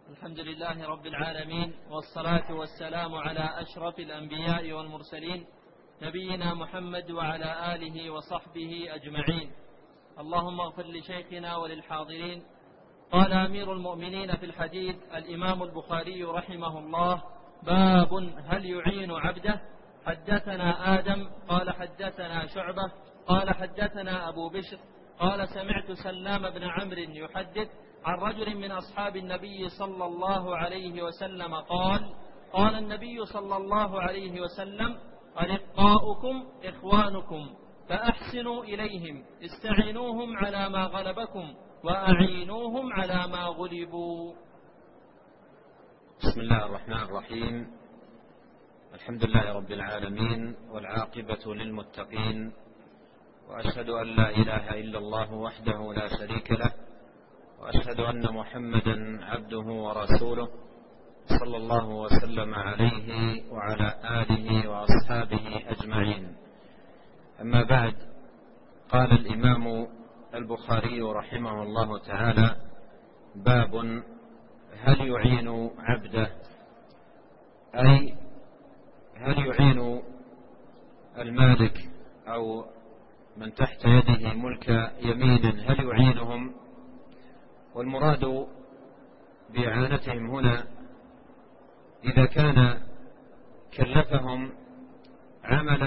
الحمد لله رب العالمين، والصلاة والسلام على أشرف الأنبياء والمرسلين نبينا محمد وعلى آله وصحبه أجمعين. اللهم اغفر لشيخنا وللحاضرين. قال أمير المؤمنين في الحديث الإمام البخاري رحمه الله: باب هل يعين عبده. حدثنا آدم قال حدثنا شعبة قال حدثنا أبو بشر قال سمعت سلام بن عمرو يحدث عن رجل من أصحاب النبي صلى الله عليه وسلم قال النبي صلى الله عليه وسلم: أرقاؤكم إخوانكم فأحسنوا إليهم، استعينوهم على ما غلبكم وأعينوهم على ما غلبوا. بسم الله الرحمن الرحيم. الحمد لله رب العالمين، والعاقبة للمتقين، وأشهد أن لا إله إلا الله وحده لا شريك له، وأشهد أن محمدا عبده ورسوله صلى الله وسلم عليه وعلى آله وأصحابه أجمعين. أما بعد، قال الإمام البخاري رحمه الله تعالى: باب هل يعين عبده، أي هل يعين المالك أو من تحت يده ملك يمين، هل يعينهم؟ والمراد بإعانتهم هنا إذا كان كلفهم عملا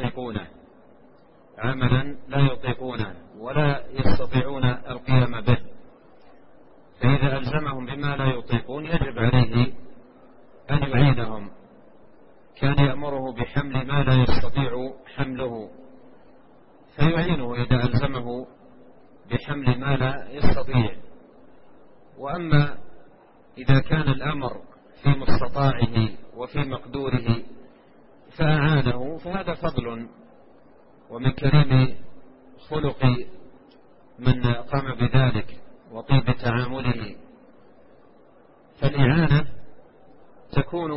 لا يطيقونه ولا يستطيعون القيام به، فإذا ألزمهم بما لا يطيقون يجب عليه أن يعينهم. كان يأمره بحمل ما لا يستطيع حمله فيعينه إذا ألزمه بحمل ما لا يستطيع. وأما إذا كان الأمر في مستطاعه وفي مقدوره فأعانه فهذا فضل ومن كريم خلق من قام بذلك وطيب تعامله. فالإعانة تكون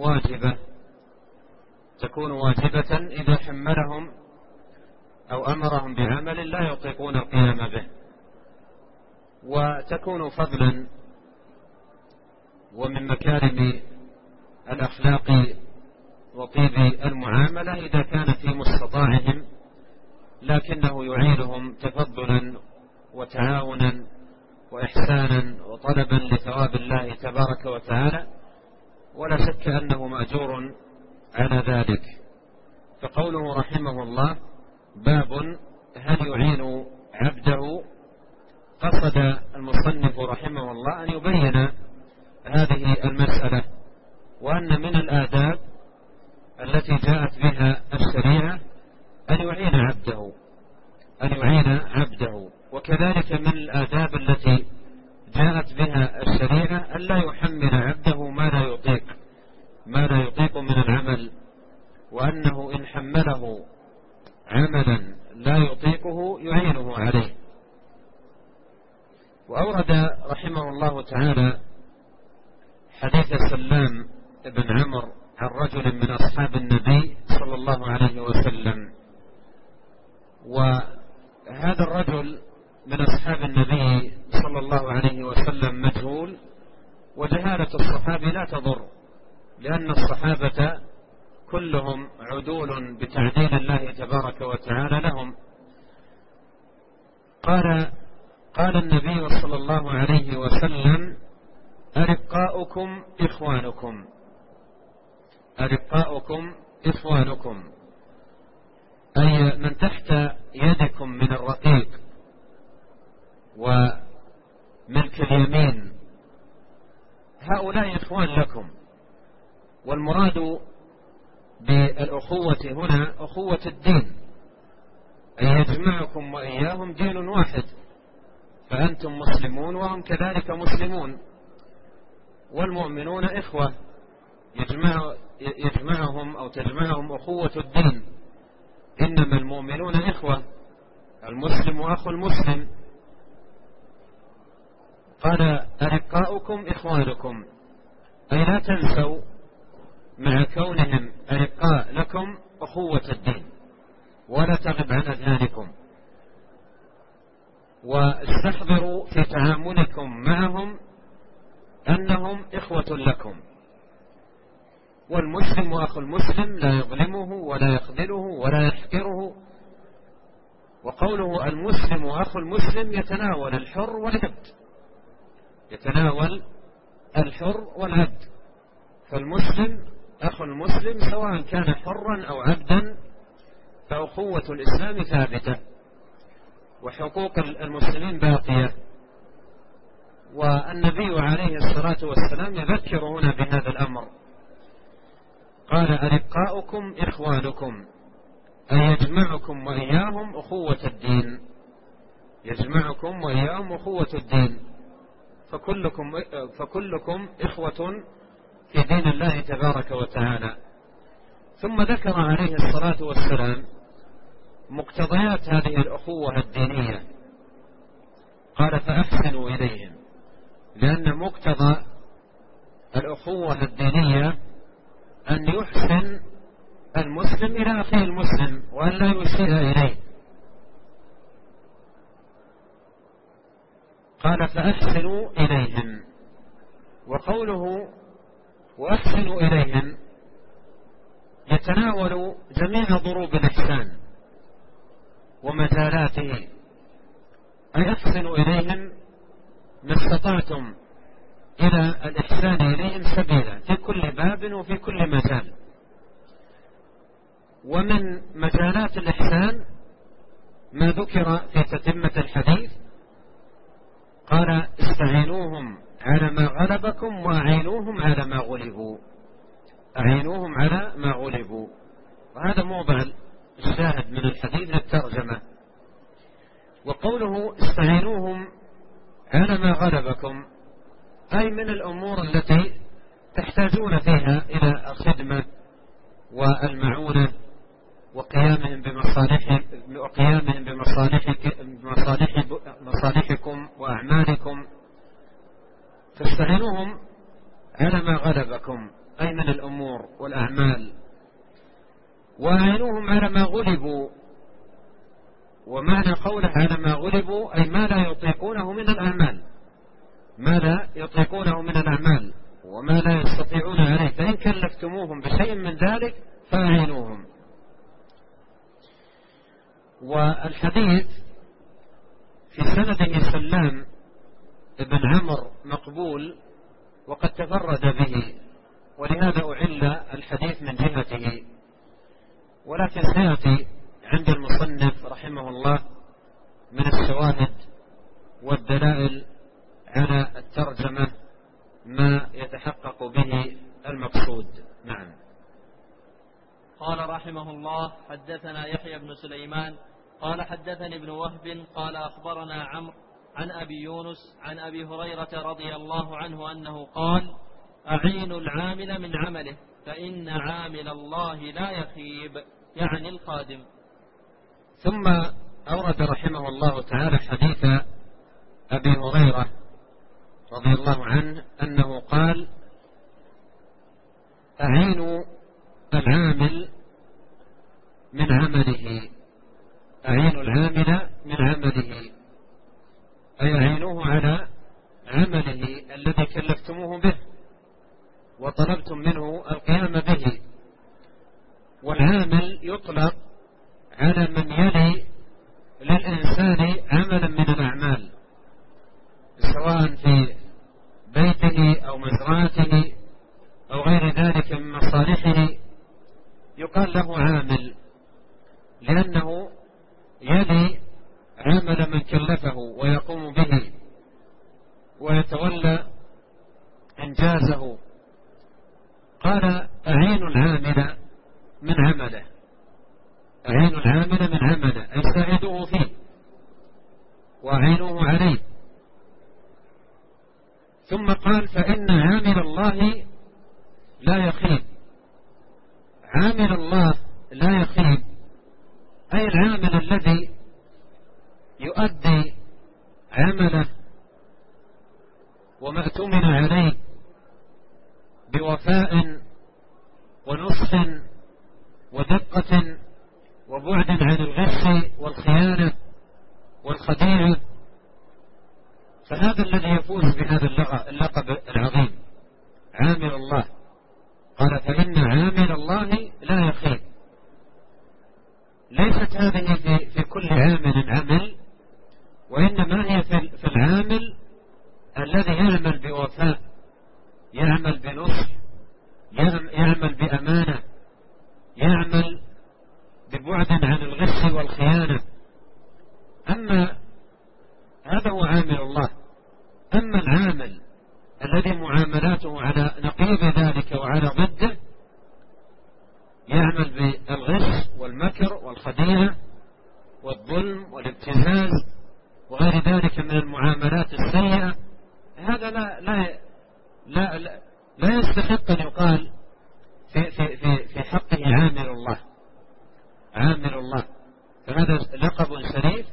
واجبة إذا حملهم أو أمرهم بعمل لا يطيقون القيام به، وتكون فضلا ومن مكارم الأخلاق وطيب المعاملة إذا كان في مستطاعهم، لكنه يعينهم تفضلا وتعاونا وإحسانا وطلبا لثواب الله تبارك وتعالى، ولا شك أنه مأجور على ذلك. فقوله رحمه الله: باب هل يعين عبده، قصد المصنف رحمه الله أن يبين هذه المسألة، وأن من الآداب التي جاءت بها الشريعة أن يعين عبده، وكذلك من الآداب التي جاءت بها الشريعة أن لا يحمل عبده ما لا يطيق من العمل، وأنه إن حمله عملا لا يطيقه يعينه عليه. وأورد رحمه الله تعالى حديث سلام بن عمرو عن رجل من أصحاب النبي صلى الله عليه وسلم، وهذا الرجل من أصحاب النبي صلى الله عليه وسلم مجهول، وجهالة الصحابة لا تضر، لأن الصحابة كلهم عدول بتعديل الله تبارك وتعالى لهم. قال النبي صلى الله عليه وسلم: أرقاؤكم إخوانكم، أي من تحت يدكم من الرقيق وملك اليمين، هؤلاء إخوان لكم. والمراد بالأخوة هنا أخوة الدين، أي يجمعكم وإياهم دين واحد، فأنتم مسلمون وهم كذلك مسلمون، والمؤمنون إخوة يجمعهم أو تجمعهم أخوة الدين. إنما المؤمنون إخوة، المسلم أخو المسلم. قال: أرقاؤكم إخوانكم، أي لا تنسوا مع كونهم أرقاء لكم أخوة الدين، ولا تغب عن أذهانكم، واستحضروا في تعاملكم معهم أن أنهم إخوة لكم، والمسلم أخو المسلم لا يظلمه ولا يخذله ولا يحقره. وقوله المسلم أخو المسلم يتناول الحر والعبد، يتناول الحر والعبد، فالمسلم أخو المسلم سواء كان حرا أو عبدا، فأخوة الإسلام ثابتة وحقوق المسلمين باقية. والنبي عليه الصلاة والسلام يذكر هنا بهذا الأمر، قال أرقاؤكم إخوانكم، أي يجمعكم وإياهم أخوة الدين، يجمعكم وإياهم أخوة الدين، فكلكم إخوة في دين الله تبارك وتعالى. ثم ذكر عليه الصلاة والسلام مقتضيات هذه الأخوة الدينية، قال فأحسنوا إليهم، لأن مقتضى الأخوة الدينية أن يحسن المسلم إلى أخيه المسلم وأن لا يسيء إليه. قال فأحسنوا إليهم، وقوله وأحسنوا إليهم يتناول جميع ضروب الإحسان ومجالاته، أي أحسنوا إليهم ما استطعتم إلى الإحسان إليهم سبيلا في كل باب وفي كل مجال. ومن مجالات الإحسان ما ذكر في تتمة الحديث، قال استعينوهم على ما غلبكم وأعينوهم على ما غلبوا، أعينوهم على ما غلبوا. وهذا موضع الشاهد من الحديث للترجمة. وقوله استعينوهم على ما غلبكم أي من الأمور التي تحتاجون فيها إلى الخدمة والمعونة وقيامهم بمصالحكم وأعمالكم، فاستعينوهم على ما غلبكم أي من الأمور والأعمال، وأعينوهم على ما غلبوا. ومعنى قوله على ما غلبوا أي ما لا يطيقونه من الأعمال، ما لا يطيقونه من الأعمال وما لا يستطيعون عليه، فإن كلفتموهم بشيء من ذلك فأعينوهم. والحديث في سنده سلام بن عمرو مقبول وقد تفرد به، ولهذا أعل الحديث من جهته، ولكن سيأتي عند المصنف رحمه الله من الشواهد والدلائل على الترجمة ما يتحقق به المقصود. نعم. قال رحمه الله حدثنا يحيى بن سليمان قال حدثني ابن وهب قال أخبرنا عمرو عن أبي يونس عن أبي هريرة رضي الله عنه أنه قال أعينوا العامل من عمله فإن عامل الله لا يخيب، يعني الخادم. ثم أورد رحمه الله تعالى حديث أبي هريرة رضي الله عنه أنه قال أعينوا العامل من عمله، أعينوا العامل من عمله أي أعينوه على عمله الذي كلفتموه به وطلبتم منه القيام به. والعامل يطلق على من يلي للإنسان عملا من الأعمال، سواء في بيته أو مزرعته أو غير ذلك من مصالحه، يقال له عامل، لأنه يلي عمل من كلفه ويقوم به ويتولى إنجازه. قال أعينوا العامل من عمله، أعينوا العامل من عمله أي ساعدوه فيه وأعينوه عليه. ثم قال فإن عامل الله لا يخيب، عامل الله لا يخيب أي العامل الذي يؤدي عمله وما اؤتمن عليه بوفاء ونصح ودقة وبعد عن الغش والخيانة والخديعة، فهذا الذي يفوز بهذا اللقب العظيم. عامل الله. قال فإن عامل الله لا يخيب. ليست هذه في كل عامل، وإنما هي في العامل الذي يعمل بوفاء، يعمل بنصح، يعمل بأمانة، يعمل ببعد عن الغش والخيانة. أما هذا هو عامل الله. أما العامل الذي معاملاته على نقيض ذلك وعلى ضده، يعمل بالغش والمكر والخديعة والظلم والابتزاز وغير ذلك من المعاملات السيئة، هذا لا يستحق أن يقال في حقه عامل الله. عامل الله، فهذا لقب شريف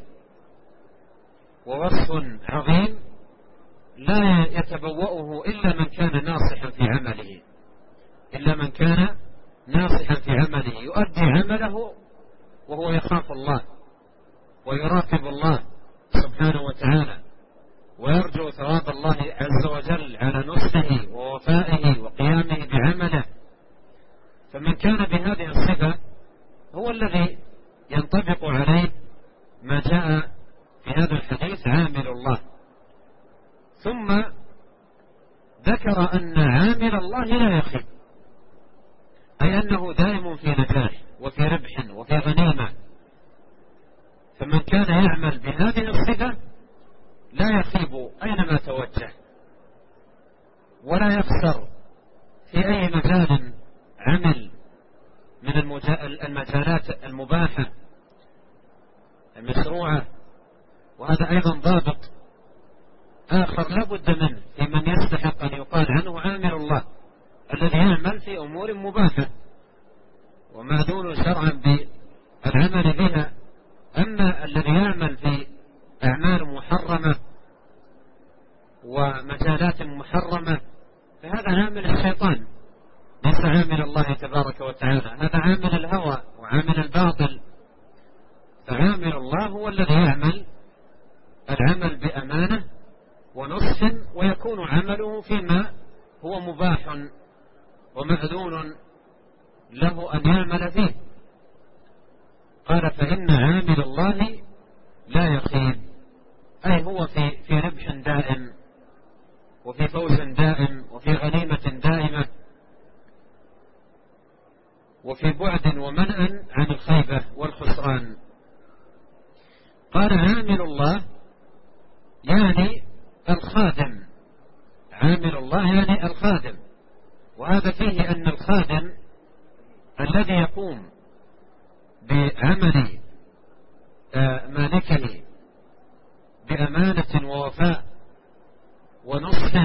ووصف عظيم لا يتبوأه إلا من كان ناصحا في عمله، إلا من كان ناصحا في عمله، يؤدي عمله وهو يخاف الله ويراقب الله سبحانه وتعالى، ويرجو ثواب الله عز وجل على نصحه ووفائه وقيامه بعمله. فمن كان بهذه الصفة هو الذي ينطبق عليه ما جاء في هذا الحديث عامل الله. ثم ذكر أن عامل الله لا يخيب، أي أنه دائم في نجاح وفي ربح وفي غنيمة. فمن كان يعمل بهذه الصفة لا يخيب أينما توجه، ولا يخسر في أي مجال عمل من المجالات المباحة المشروعة. وهذا أيضا ضابط آخر لا بد منه في من يستحق أن يقال عنه عامل الله، الذي يعمل في أمور مباحة ومأذون شرعا بالعمل بها. أما الذي يعمل في أعمال محرمة ومجالات محرمة فهذا عامل الشيطان، ليس عامل الله تبارك وتعالى، هذا عامل الهوى وعامل الباطل. فعامل الله هو الذي يعمل العمل بأمانة ونصح، ويكون عمله فيما هو مباح ومأذون له أن يعمل فيه. قال فإن عامل الله لا يخيب، أي هو في ربح دائم وفي فوز دائم وفي غنيمة دائمة وفي بعد ومنع عن الخيبة والخسران. قال عامل الله يعني الخادم، عامل الله يعني الخادم. وهذا فيه أن الخادم الذي يقوم بعمل مالكه بأمانة ووفاء ونصح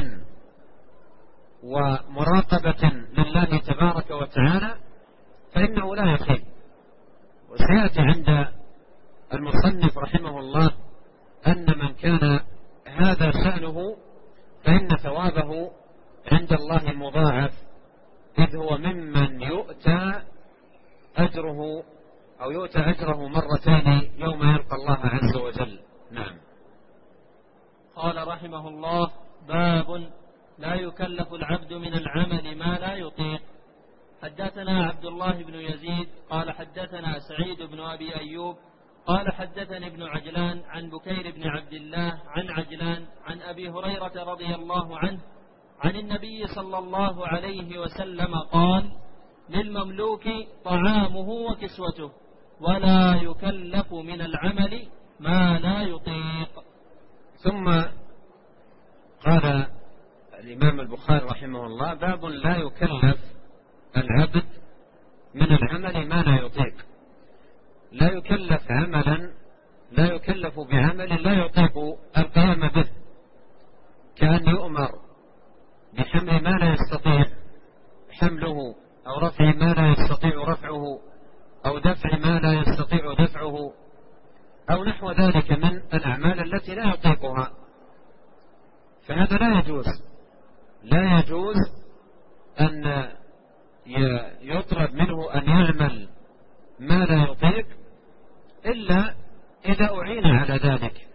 ومراقبة لله تبارك وتعالى فإنه لا يخيب. وسيأتي عند المصنف رحمه الله أن من كان هذا شأنه فإن ثوابه عند الله مضاعف، إذ هو ممن يؤتى أجره أو يؤتى أجره مرتين يوم يلقى الله عز وجل. نعم. قال رحمه الله: باب لا يكلف العبد من العمل ما لا يطيق. حدثنا عبد الله بن يزيد قال حدثنا سعيد بن أبي أيوب قال حدثني ابن عجلان عن بكير بن عبد الله عن عجلان عن أبي هريرة رضي الله عنه عن النبي صلى الله عليه وسلم قال: للمملوك طعامه وكسوته ولا يكلف من العمل ما لا يطيق. ثم قال الإمام البخاري رحمه الله: باب لا يكلف العبد من العمل ما لا يطيق. لا يكلف عملا، لا يكلف بعمل لا يطيق القيام به، كأن يؤمر بحمل ما لا يستطيع حمله أو رفع ما لا يستطيع رفعه أو دفع ما لا يستطيع دفعه أو نحو ذلك من الأعمال التي لا يطيقها. فهذا لا يجوز، لا يجوز أن يطلب منه أن يعمل ما لا يطيق إلا إذا أعين على ذلك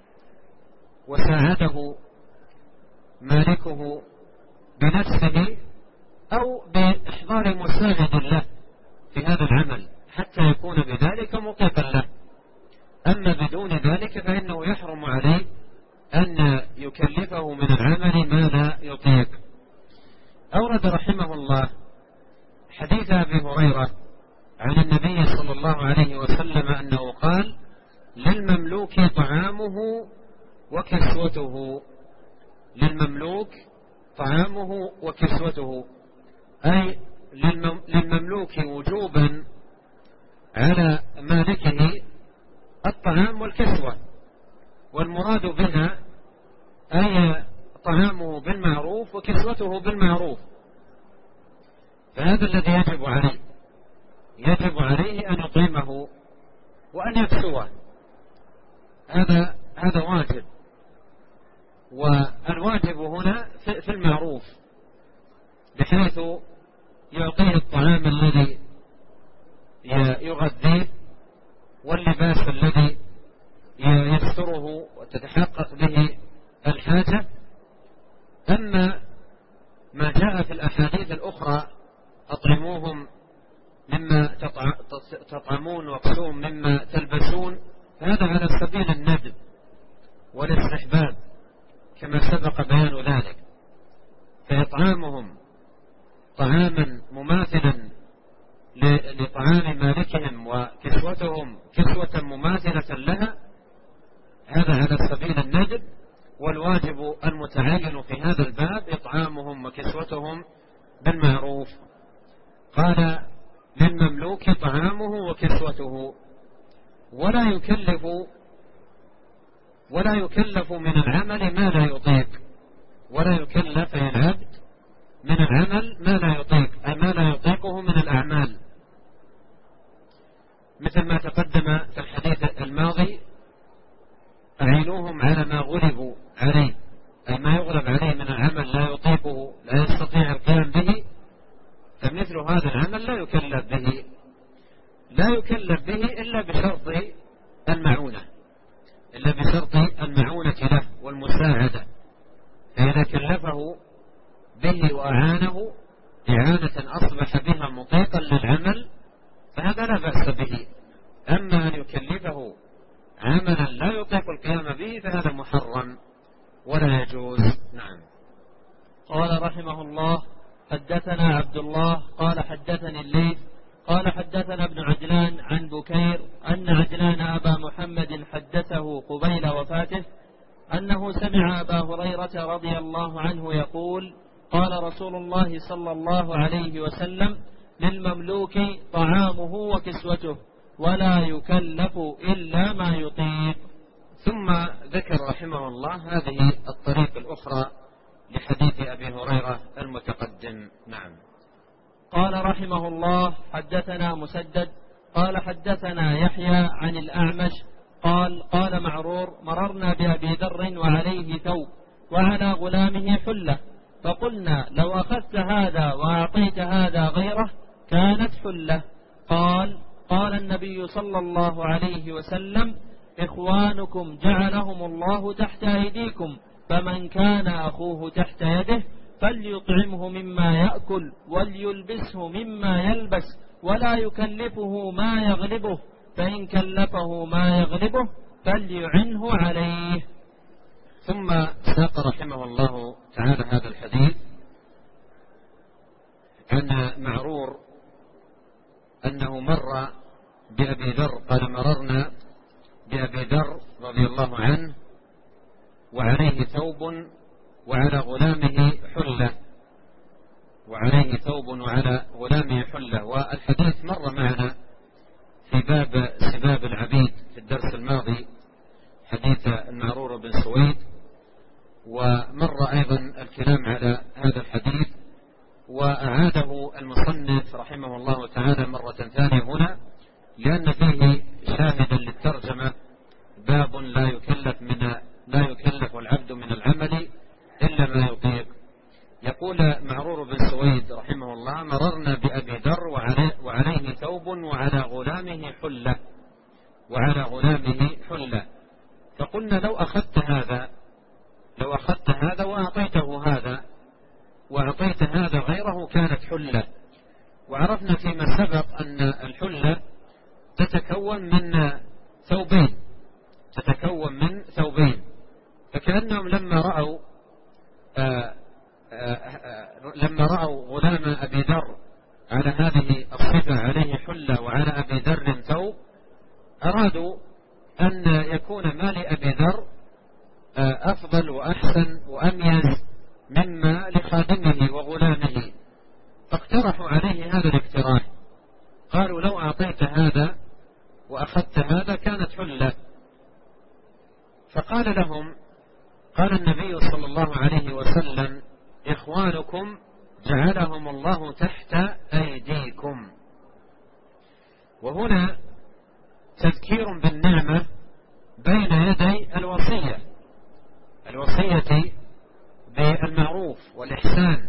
وساعده مالكه بنفسه أو بإحضار مساعد له في هذا العمل حتى يكون بذلك مطيقا له. أما بدون ذلك فإنه يحرم عليه أن يكلفه من العمل ما لا يطيق. أورد رحمه الله حديث أبي هريرة عن النبي صلى الله عليه وسلم أنه قال: للمملوك طعامه وكسوته. للمملوك طعامه وكسوته، أي للمملوك وجوبا على مالكه الطعام والكسوة، والمراد بها أي طعامه بالمعروف وكسوته بالمعروف. فهذا الذي يجب عليه أن يطعمه وأن يكسوه، هذا واجب. والواجب هنا في المعروف، بحيث يعطيه الطعام الذي يغذيه واللباس الذي يستره وتتحقق به الحاجة. أما ما جاء في الأحاديث الأخرى: أطعموهم مما تطعمون واكسوهم مما تلبسون، فهذا على سبيل الندب والاستحباب كما سبق بيان ذلك. فإطعامهم طعاما مماثلا لطعام مالكهم وكسوتهم كسوة مماثلة لها، هذا على سبيل الندب. والواجب المتعين في هذا الباب إطعامهم وكسوتهم بالمعروف. قال: للمملوك طعامه وكسوته، ولا يكلف من العمل ما لا يطيق. ولا يكلف العبد من العمل ما لا يطيق، أي ما لا يطيقه من الأعمال، مثل ما تقدم في الحديث الماضي: أعينوهم على ما غلبوا عليه، أي ما يغلب عليه من العمل لا يطيقه، لا يستطيع القيام به، فمثل هذا العمل لا يكلف به إلا بشرط المعونة له والمساعدة. فإذا كلفه به وأعانه إعانة أصبح بها مطيقا للعمل فهذا لا بأس به. أما أن يكلفه عملا لا يطيق القيام به فهذا محرم ولا يجوز. نعم. قال رحمه الله: حدثنا عبد الله قال حدثني الليث قال حدثنا ابن عجلان عن بكير أن عجلان أبا محمد حدثه قبيل وفاته أنه سمع أبا هريرة رضي الله عنه يقول: قال رسول الله صلى الله عليه وسلم: للمملوك طعامه وكسوته ولا يكلف إلا ما يطيق. ثم ذكر رحمه الله هذه الطريق الأخرى لحديث أبي هريرة المتقدم. نعم. قال رحمه الله: حدثنا مسدد قال حدثنا يحيى عن الأعمش قال معرور: مررنا بأبي ذر وعليه ثوب وعلى غلامه حلة، فقلنا: لو أخذت هذا وأعطيت هذا غيره كانت حلة. قال النبي صلى الله عليه وسلم: إخوانكم جعلهم الله تحت أيديكم، فمن كان أخوه تحت يده فليطعمه مما يأكل وليلبسه مما يلبس ولا يكلفه ما يغلبه، فإن كلفه ما يغلبه فليعنه عليه. ثم ساق رحمه الله تعالى هذا الحديث عن معرور أنه مر بأبي ذر، قال: مررنا بأبي ذر رضي الله عنه وعليه ثوب وعلى غلامه حلة. والحديث مر معنا في باب سباب العبيد في الدرس الماضي، حديث المعرور بن سويد، ومر أيضا الكلام على هذا الحديث، وأعاده المصنف رحمه الله تعالى مرة ثانية هنا لأن فيه شاهدا للترجمة: باب لا يكلف العبد من العمل إلا ما يطيق. يقول معرور بن سويد رحمه الله: مررنا بأبي ذر وعليه ثوب وعلى غلامه حلة، فقلنا: لو أخذت هذا وأعطيته هذا وأعطيت هذا غيره كانت حلة. وعرفنا فيما سبق أن الحلة تتكون من ثوبين، فكأنهم لما رأوا غلام أبي ذر على هذه الصفة، عليه حلة وعلى أبي ذر ثوب، أرادوا أن يكون ما لأبي ذر أفضل وأحسن وأميز مما لخادمه وغلامه، فاقترحوا عليه هذا الاقتراح، قالوا لو أعطيت هذا وأخذت هذا كانت حلة. فقال لهم، قال النبي صلى الله عليه وسلم: إخوانكم جعلهم الله تحت أيديكم. وهنا تذكير بالنعمة بين يدي الوصية بالمعروف والإحسان،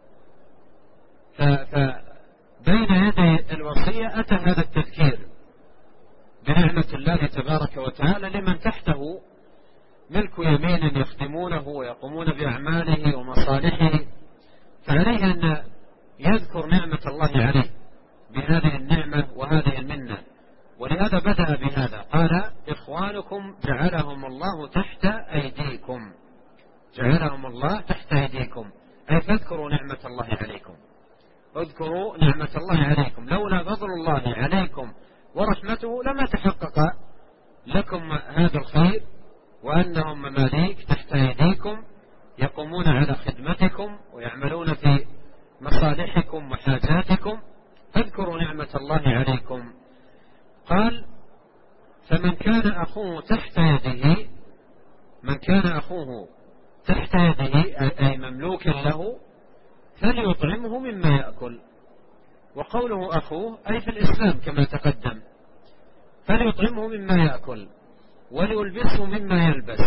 فبين يدي الوصية أتى هذا التذكير بنعمة الله تبارك وتعالى لمن تحته ملك يمين يخدمونه ويقومون بأعماله ومصالحه، فعليه أن يذكر نعمة الله عليه بهذه النعمة وهذه المنة. ولهذا بدأ بهذا، قال: إخوانكم جعلهم الله تحت أيديكم. جعلهم الله تحت أيديكم أي فاذكروا نعمة الله عليكم، اذكروا نعمة الله عليكم. لولا فضل الله عليكم ورحمته لما تحقق لكم هذا الخير، وأنهم مماليك تحت أيديكم يقومون على خدمتكم ويعملون في مصالحكم وحاجاتكم، فاذكروا نعمة الله عليكم. قال: فمن كان أخوه تحت يده، من كان أخوه تحت يده أي مملوكا له، فليطعمه مما يأكل. وقوله أخوه أي في الإسلام كما تقدم، فليطعمه مما يأكل وليلبسه مما يلبس.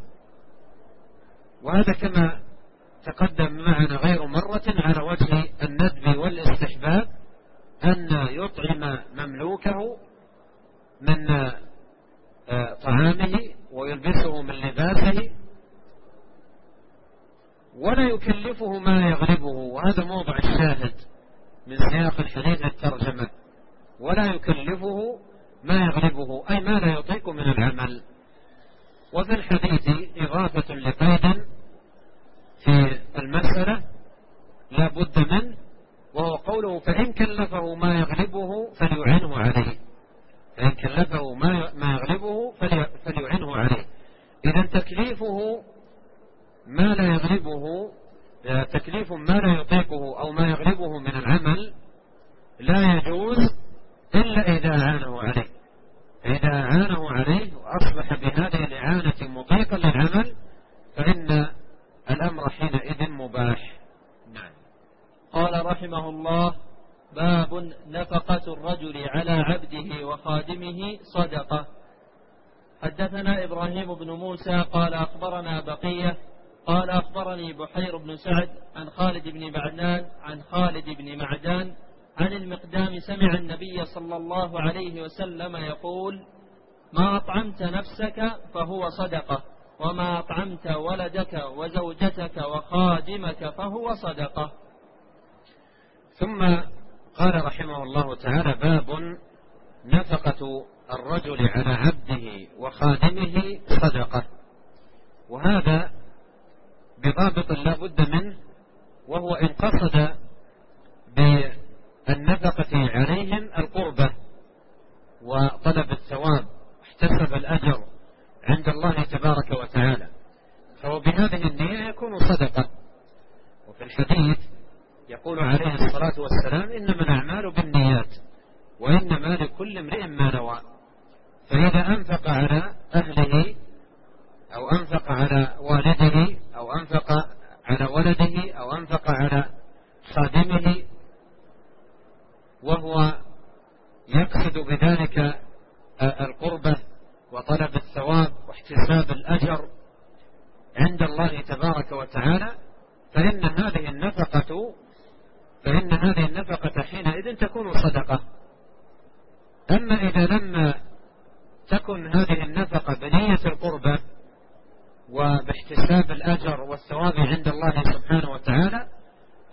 وهذا كما تقدم معنا غير مرة على وجه الندب والاستحباب، أن يطعم مملوكه من طعامه ويلبسه من لباسه، ولا يكلفه ما يغلبه. وهذا موضع الشاهد من سياق الحديث الترجمة: ولا يكلفه ما يغلبه أي ما لا يطيق من العمل. وفي الحديث إضافة لقيد في المسألة لا بد منه، وهو قوله: فإن كلفه ما يغلبه فليعنه عليه. فإن كلفه ما يغلبه فليعنه عليه. إذا تكليفه ما لا يغلبه، تكليف ما لا يطيقه أو ما يغلبه من العمل لا يجوز إلا إذا أعانه عليه. إذا أعانه عليه وأصبح بهذه الإعانة مطيقا للعمل فإن الأمر حينئذ مباح. نعم. قال رحمه الله: باب نفقة الرجل على عبده وخادمه صدقة. حدثنا إبراهيم بن موسى قال أخبرنا بقية قال أخبرني بحير بن سعد عن خالد بن معدان عن المقدام سمع النبي صلى الله عليه وسلم يقول: ما أطعمت نفسك فهو صدقة، وما أطعمت ولدك وزوجتك وخادمك فهو صدقة. ثم قال رحمه الله تعالى: باب نفقة الرجل على عبده وخادمه صدقة. وهذا بضابط لا بد منه، وهو إن قصد بالنفقة عليهم القربة وطلب الثواب واحتسب الأجر عند الله تبارك وتعالى، فهو بهذه النية يكون صدقة. وفي الحديث يقول عليه الصلاة والسلام: إنما الأعمال بالنيات وإنما لكل امرئ ما نوى. فإذا أنفق على أهله أو أنفق على والده أو أنفق على ولده أو أنفق على خادمه وهو يقصد بذلك القربة وطلب الثواب واحتساب الأجر عند الله تبارك وتعالى، فإن هذه النفقة حينئذ تكون صدقة. أما إذا لم تكن هذه النفقة بنية القربة وباحتساب الأجر والثواب عند الله سبحانه وتعالى،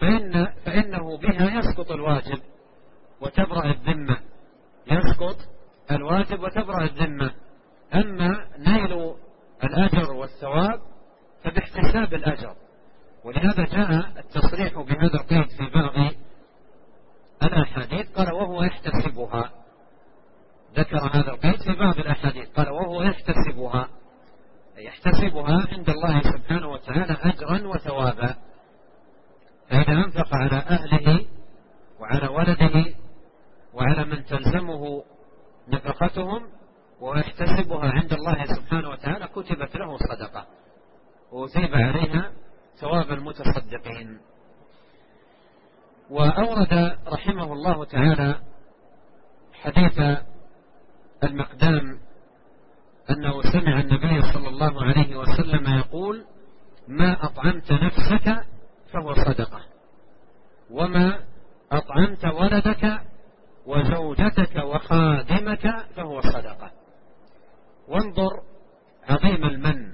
فإنه بها يسقط الواجب وتبرأ الذمة، يسقط الواجب وتبرأ الذمة. أما نيل الأجر والثواب فباحتساب الأجر، ولهذا جاء التصريح بهذا القيد في بعض الأحاديث، قال وهو يحتسبها، ذكر هذا القيد في بعض الأحاديث قال وهو يحتسبها، يحتسبها عند الله سبحانه وتعالى أجرا وثوابا. فإذا أنفق على أهله وعلى ولده وعلى من تلزمه نفقتهم ويحتسبها عند الله سبحانه وتعالى كتبت له صدقة وأثيب عليها ثواب المتصدقين. وأورد رحمه الله تعالى حديث المقدام أنه سمع النبي صلى الله عليه وسلم يقول: ما أطعمت نفسك فهو صدقة، وما أطعمت ولدك وزوجتك وخادمك فهو صدقة. وانظر عظيم المن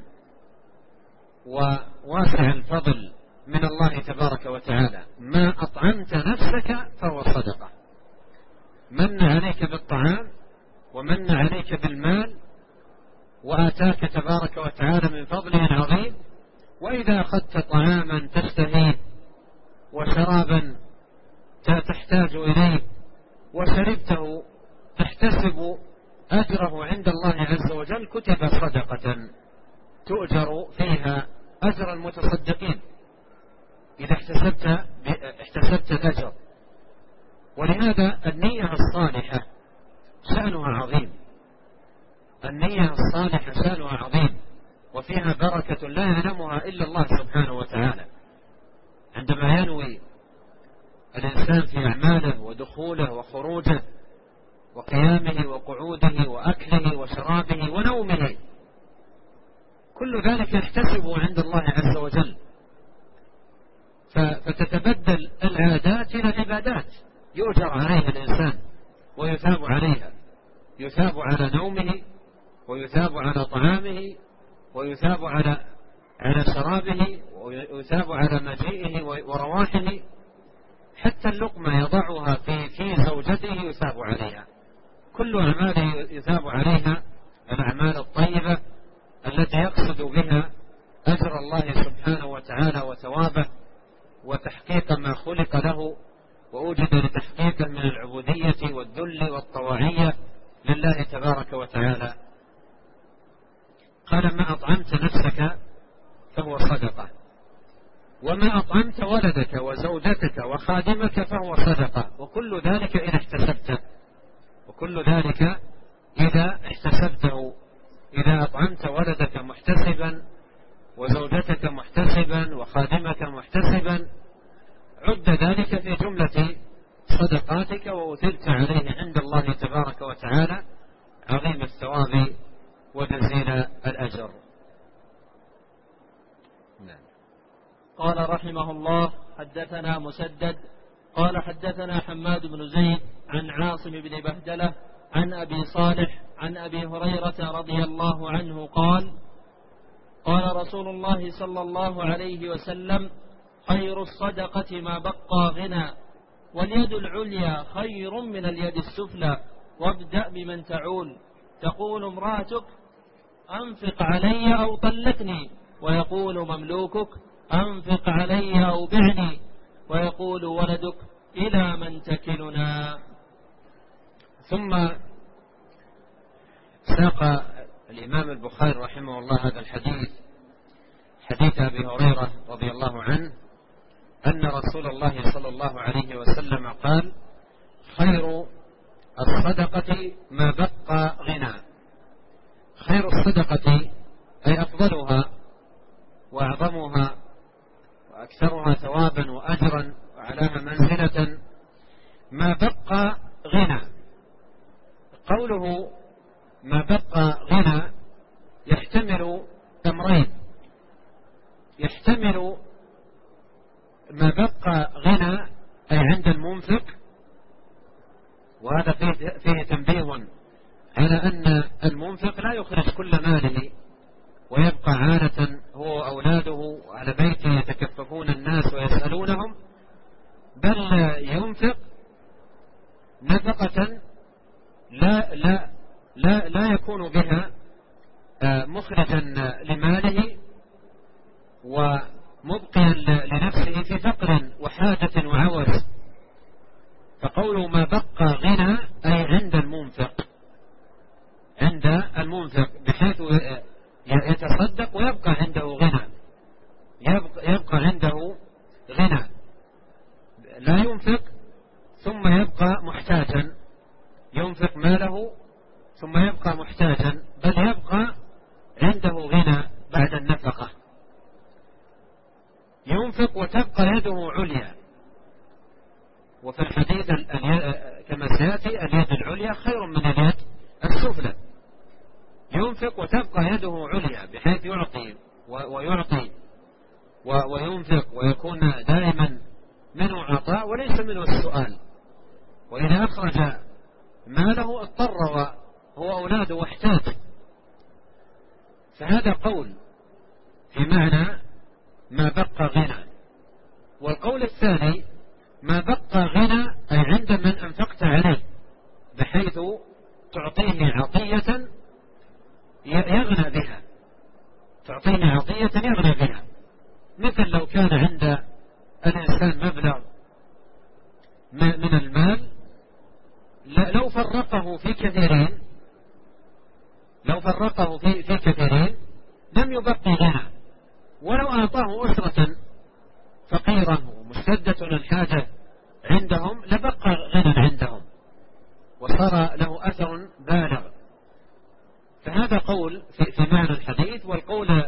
وواسع الفضل من الله تبارك وتعالى، ما أطعمت نفسك فهو صدقة. من عليك بالطعام ومن عليك بالمال وآتاك تبارك وتعالى من فضله العظيم. وإذا أخذت طعاما تشتهيه وشرابا تحتاج إليه وشربته تحتسب أجره عند الله عز وجل، كتب صدقة تؤجر فيها أجر المتصدقين إذا احتسبت الأجر. ولهذا النية الصالحة شأنها عظيم، النية الصالحة شأنها عظيم، وفيها بركة لا يعلمها إلا الله سبحانه وتعالى. عندما ينوي الإنسان في أعماله ودخوله وخروجه وقيامه وقعوده وأكله وشرابه ونومه، كل ذلك يحتسبه عند الله عز وجل، فتتبدل العادات إلى العبادات يؤجر عليها الإنسان ويثاب عليها، يثاب على نومه ويثاب على طعامه ويثاب على شرابه ويثاب على مجيئه ورواحه، حتى اللقمة يضعها في زوجته يثاب عليها. كل أعماله يثاب عليها، الأعمال الطيبة التي يقصد بها أجر الله سبحانه وتعالى وثوابه وتحقيق ما خلق له وأوجد لتحقيقه من العبودية والذل والطواعية لله تبارك وتعالى. قال: ما أطعمت نفسك فهو صدقة، وما أطعمت ولدك وزوجتك وخادمك فهو صدقة، وكل ذلك إذا احتسبته، وكل ذلك إذا احتسبته. إذا أطعمت ولدك محتسبا وزوجتك محتسبا وخادمك محتسبا، عد ذلك في جملة صدقاتك وأثرت عليه عند الله تبارك وتعالى عظيم الثواب وجزيل الأجر. قال رحمه الله: حدثنا مسدد قال حدثنا حماد بن زيد عن عاصم بن بهدلة عن أبي صالح عن أبي هريرة رضي الله عنه قال: قال رسول الله صلى الله عليه وسلم: خير الصدقة ما بقى غنى، واليد العليا خير من اليد السفلى، وابدأ بمن تعول. تقول امرأتك: أنفق علي أو طلقني، ويقول مملوكك: أنفق علي أو بعني، ويقول ولدك: إلى من تكلنا. ثم ساق الإمام البخاري رحمه الله هذا الحديث، حديث أبي هريرة رضي الله عنه أن رسول الله صلى الله عليه وسلم قال: خير الصدقة ما بقى غنى. خير الصدقة أي أفضلها وأعظمها وأكثرها ثوابا وأجرا وعلاها منزلة ما بقى غنى. قوله ما بقى غنى يحتمل أمرين: يحتمل ما بقى غنى أي عند المنفق، وهذا فيه تنبيه على أن المنفق لا يخرج كل ماله ويبقى عالة هو وأولاده وعلى بيته يتكففون الناس ويسألونهم، بل ينفق نفقة لا يكون بها مخرجا لماله ومبقيا لنفسه في فقر وحاجة وعوز. فقوله ما بقى غنى أي عند المنفق بحيث يتصدق ويبقى عنده غنى، يبقى عنده غنى، لا ينفق ثم يبقى محتاجا، ينفق ماله ثم يبقى محتاجا، بل يبقى عنده غنى بعد النفقة. ينفق وتبقى يده عليا، وفي الحديث كما سيأتي اليد العليا خير من اليد السفلى. ينفق وتبقى يده عليا بحيث يعطي ويعطي وينفق ويكون دائما منه عطاء وليس منه السؤال، وإذا أخرج ماله اضطر هو أولاده واحتاج. فهذا قول في معنى ما بقى غنى. والقول الثاني ما بقى غنى أي عند من أنفقت عليه بحيث تعطيه عطية يغنى بها، تعطيه عطية يغنى بها، مثل لو كان عند الإنسان مبلغ من المال لو فرقه في كثيرين لم يبقي غنى، ولو أعطاه أسرة فقيرة ومشتدة الحاجة عندهم لبقى غنى عندهم وصار له أثر بالغ. فهذا قول في معنى الحديث. والقول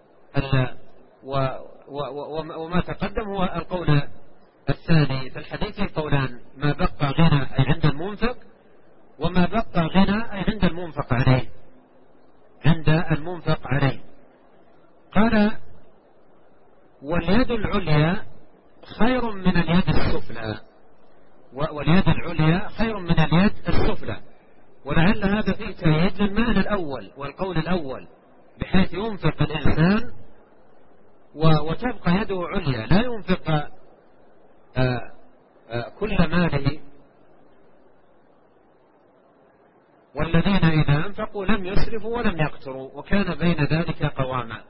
وما تقدم هو القول الثاني. في الحديث قولان: ما بقى غنى أي عند المنفق، وما بقى غنى أي عند المنفق عليه. قال: واليد العليا خير من اليد السفلى، واليد العليا خير من اليد السفلى. ولعل هذا فيه تأييد للمعنى الأول والقول الأول، بحيث ينفق الإنسان وتبقى يده عليا، لا ينفق كل ماله. والذين إذا أنفقوا لم يسرفوا ولم يقتروا وكان بين ذلك قواما.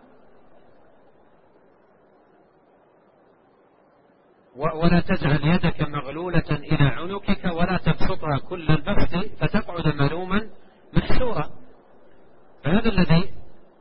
ولا تجعل يدك مغلولة إلى عنقك ولا تبسطها كل البسط فتقعد ملوما محسورا. فهذا الذي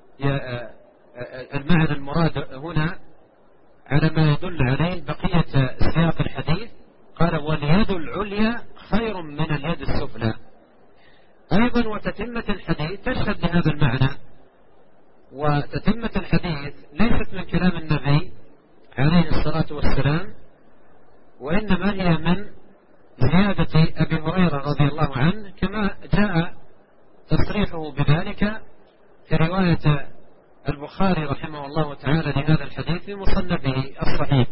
المعنى المراد هنا على ما يدل عليه بقية سياق الحديث. قال: واليد العليا خير من اليد السفلى. أيضا وتتمة الحديث تشهد لهذا المعنى. وتتمة الحديث ليست من كلام النبي عليه الصلاة والسلام، وإنما هي من زيادة أبي هريرة رضي الله عنه، كما جاء تصريحه بذلك في رواية البخاري رحمه الله تعالى لهذا الحديث في مصنفه الصحيح.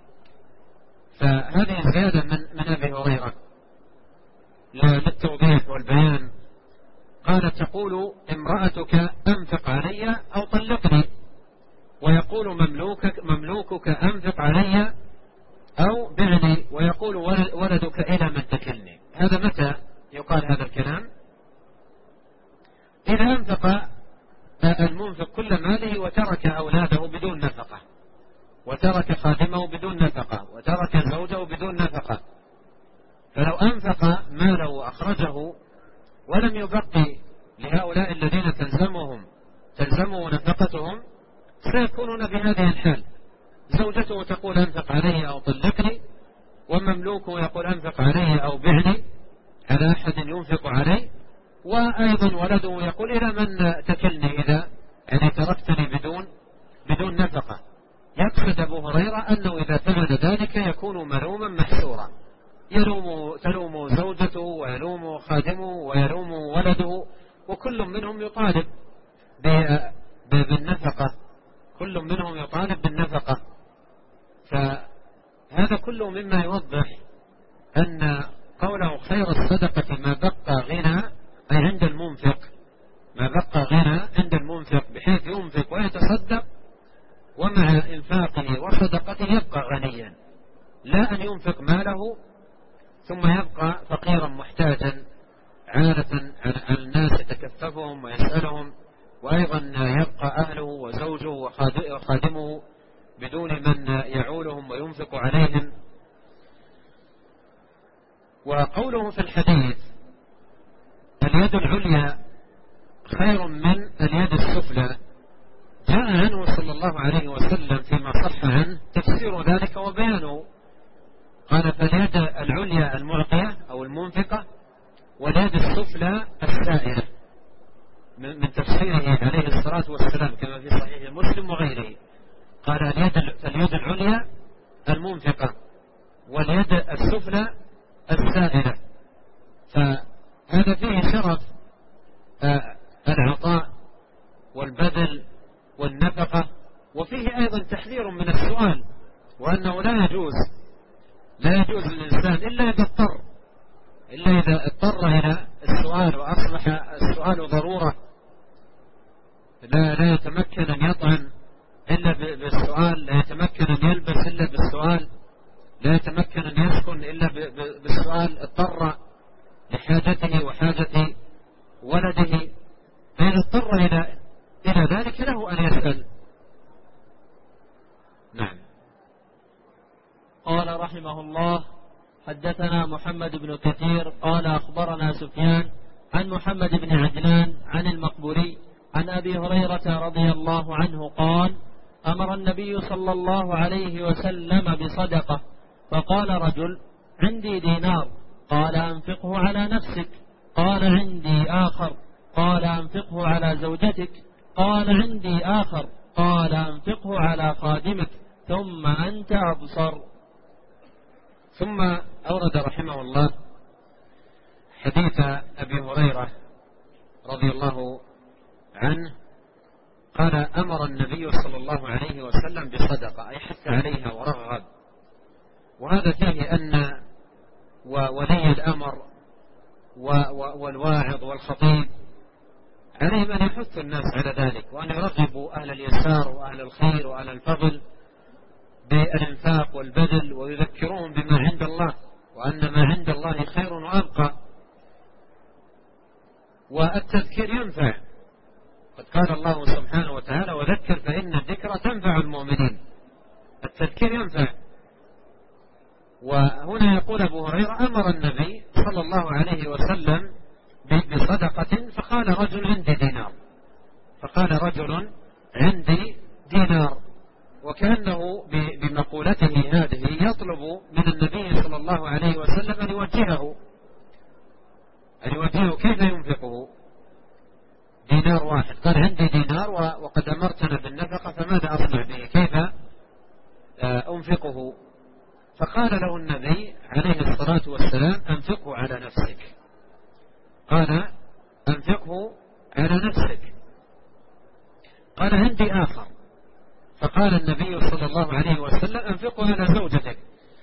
فهذه زيادة من أبي هريرة للتوضيح والبيان. قال: تقول امرأتك أنفق علي أو طلقني، ويقول مملوكك أنفق علي أو بعني، ويقول ولدك إلى من تكلني. هذا متى يقال هذا الكلام؟ إذا أنفق المنفق كل ماله وترك أولاده بدون نفقة، وترك خادمه بدون نفقة، وترك زوجه بدون نفقة. فلو أنفق ماله وأخرجه ولم يبقي لهؤلاء الذين تلزمه نفقتهم، سيكونون بهذه الحال. زوجته تقول أنفق علي أو طلقني، ومملوكه يقول أنفق علي أو بعني على أحد ينفق علي، وأيضا ولده يقول إلى من تكلني إذا تركتني بدون نفقة. يقصد أبو هريرة أنه إذا فعل ذلك يكون ملوما محسورا، تلوم زوجته ويلوم خادمه ويلوم ولده، وكل منهم يطالب بالنفقة، كل منهم يطالب بالنفقة. فهذا كله مما يوضح أن قوله خير الصدقة ما بقى غنى أي عند المنفق، ما بقى غنى عند المنفق، بحيث ينفق ويتصدق ومع إنفاقه وصدقته يبقى غنيا، لا أن ينفق ماله ثم يبقى فقيرا محتاجا عالة على الناس يتكففهم ويسألهم، وأيضا يبقى أهله وزوجه وخادمه بدون من يعولهم وينفق عليهم. وقوله في الحديث اليد العليا خير من اليد السفلى جاء عنه صلى الله عليه وسلم فيما صح عنه تفسير ذلك وبيانه. قال فاليد العليا المعطية أو المنفقة، واليد السفلى السائلة، من تفسيره عليه الصلاة والسلام كما في صحيح مسلم وغيره. قال اليد العليا المنفقة واليد السفلى السائلة، فهذا فيه شرف العطاء والبذل والنفقة، وفيه أيضا تحذير من السؤال، وأنه لا يجوز للإنسان إلا إذا اضطر إلى السؤال وأصبح السؤال ضرورة. لا يتمكن أن يطعم إلا بالسؤال، لا يتمكن أن يلبس إلا بالسؤال، لا يتمكن أن يسكن إلا بالسؤال، اضطر لحاجته وحاجة ولده، فإذا اضطر إلى ذلك له أن يسأل. نعم. قال رحمه الله: حدثنا محمد بن كثير قال أخبرنا سفيان عن محمد بن عجلان عن المقبوري عن أبي هريرة رضي الله عنه قال: أمر النبي صلى الله عليه وسلم بصدقة، فقال رجل: عندي دينار، قال: أنفقه على نفسك. قال: عندي آخر، قال: أنفقه على زوجتك. قال: عندي آخر، قال: أنفقه على خادمك، ثم أنت أبصر. ثم أورد رحمه الله حديث أبي هريرة رضي الله عنه قال: أمر النبي صلى الله عليه وسلم بصدقة، أي حث عليها ورغب. وهذا فيه أن ولي الأمر والواعظ والخطيب عليهم أن يحثوا الناس على ذلك، وأن يرغبوا أهل اليسار وأهل الخير وأهل الفضل بالإنفاق والبذل، ويذكرون بما عند الله، وأن ما عند الله خير وأبقى. والتذكير ينفع، قد قال الله سبحانه وتعالى: وذكر فإن الذكرى تنفع المؤمنين. التذكير ينفع. وهنا يقول أبو هريرة: أمر النبي صلى الله عليه وسلم بصدقة، فقال رجل: عندي دينار. فقال رجل: عندي دينار، وكأنه بمقولته هذه يطلب من النبي صلى الله عليه وسلم أن يوجهه كيف ينفقه. دينار واحد، قال: عندي دينار وقد أمرتنا بالنفقة، فماذا أصنع به؟ كيف أنفقه؟ فقال له النبي عليه الصلاة والسلام: أنفقه على نفسك. قال: أنفقه على نفسك. قال: عندي آخر. فقال النبي صلى الله عليه وسلم: أنفقه على زوجتك.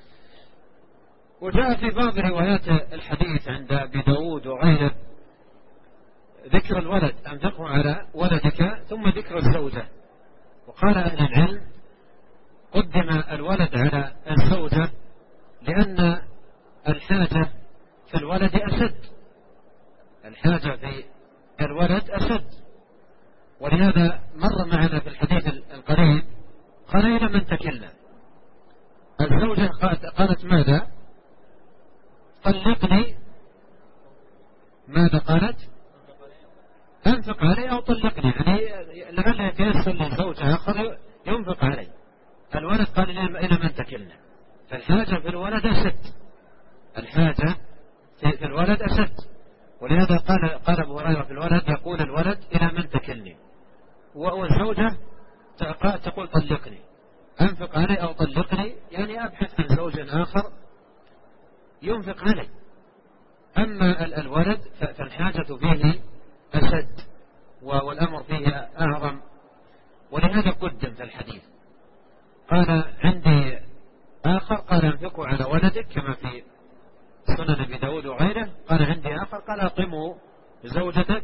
وجاء في بعض روايات الحديث عند أبي داود وغيره ذكر الولد: أنفقه على ولدك، ثم ذكر الزوجة. وقال أهل العلم: قدم الولد على الزوجة لأن الحاجة في الولد أشد، الحاجة في الولد أشد. ولهذا مر معنا في الحديث القريب قال: إلى من تكلنا؟ الزوجة قالت: ماذا؟ طلقني. ماذا قالت؟ أنفق علي أو طلقني، يعني لعله يتيسر للزوج آخر ينفق علي. الولد قال: إلى من تكلنا؟ فالحاجة في الولد أشد، الحاجة في الولد أشد. ولهذا قال أبو هريرة في الولد، يقول الولد: إلى من تكلني؟ والزوجة تقول: طلقني، أنفق علي أو طلقني، يعني أبحث عن زوج آخر ينفق علي. أما الولد فالحاجة فيه أشد والأمر فيه أعظم، ولهذا قدم في الحديث. قال: عندي آخر، قال: أنفقه على ولدك كما في سنن أبي داود وغيره. قال: عندي آخر، قال: أقمه زوجتك.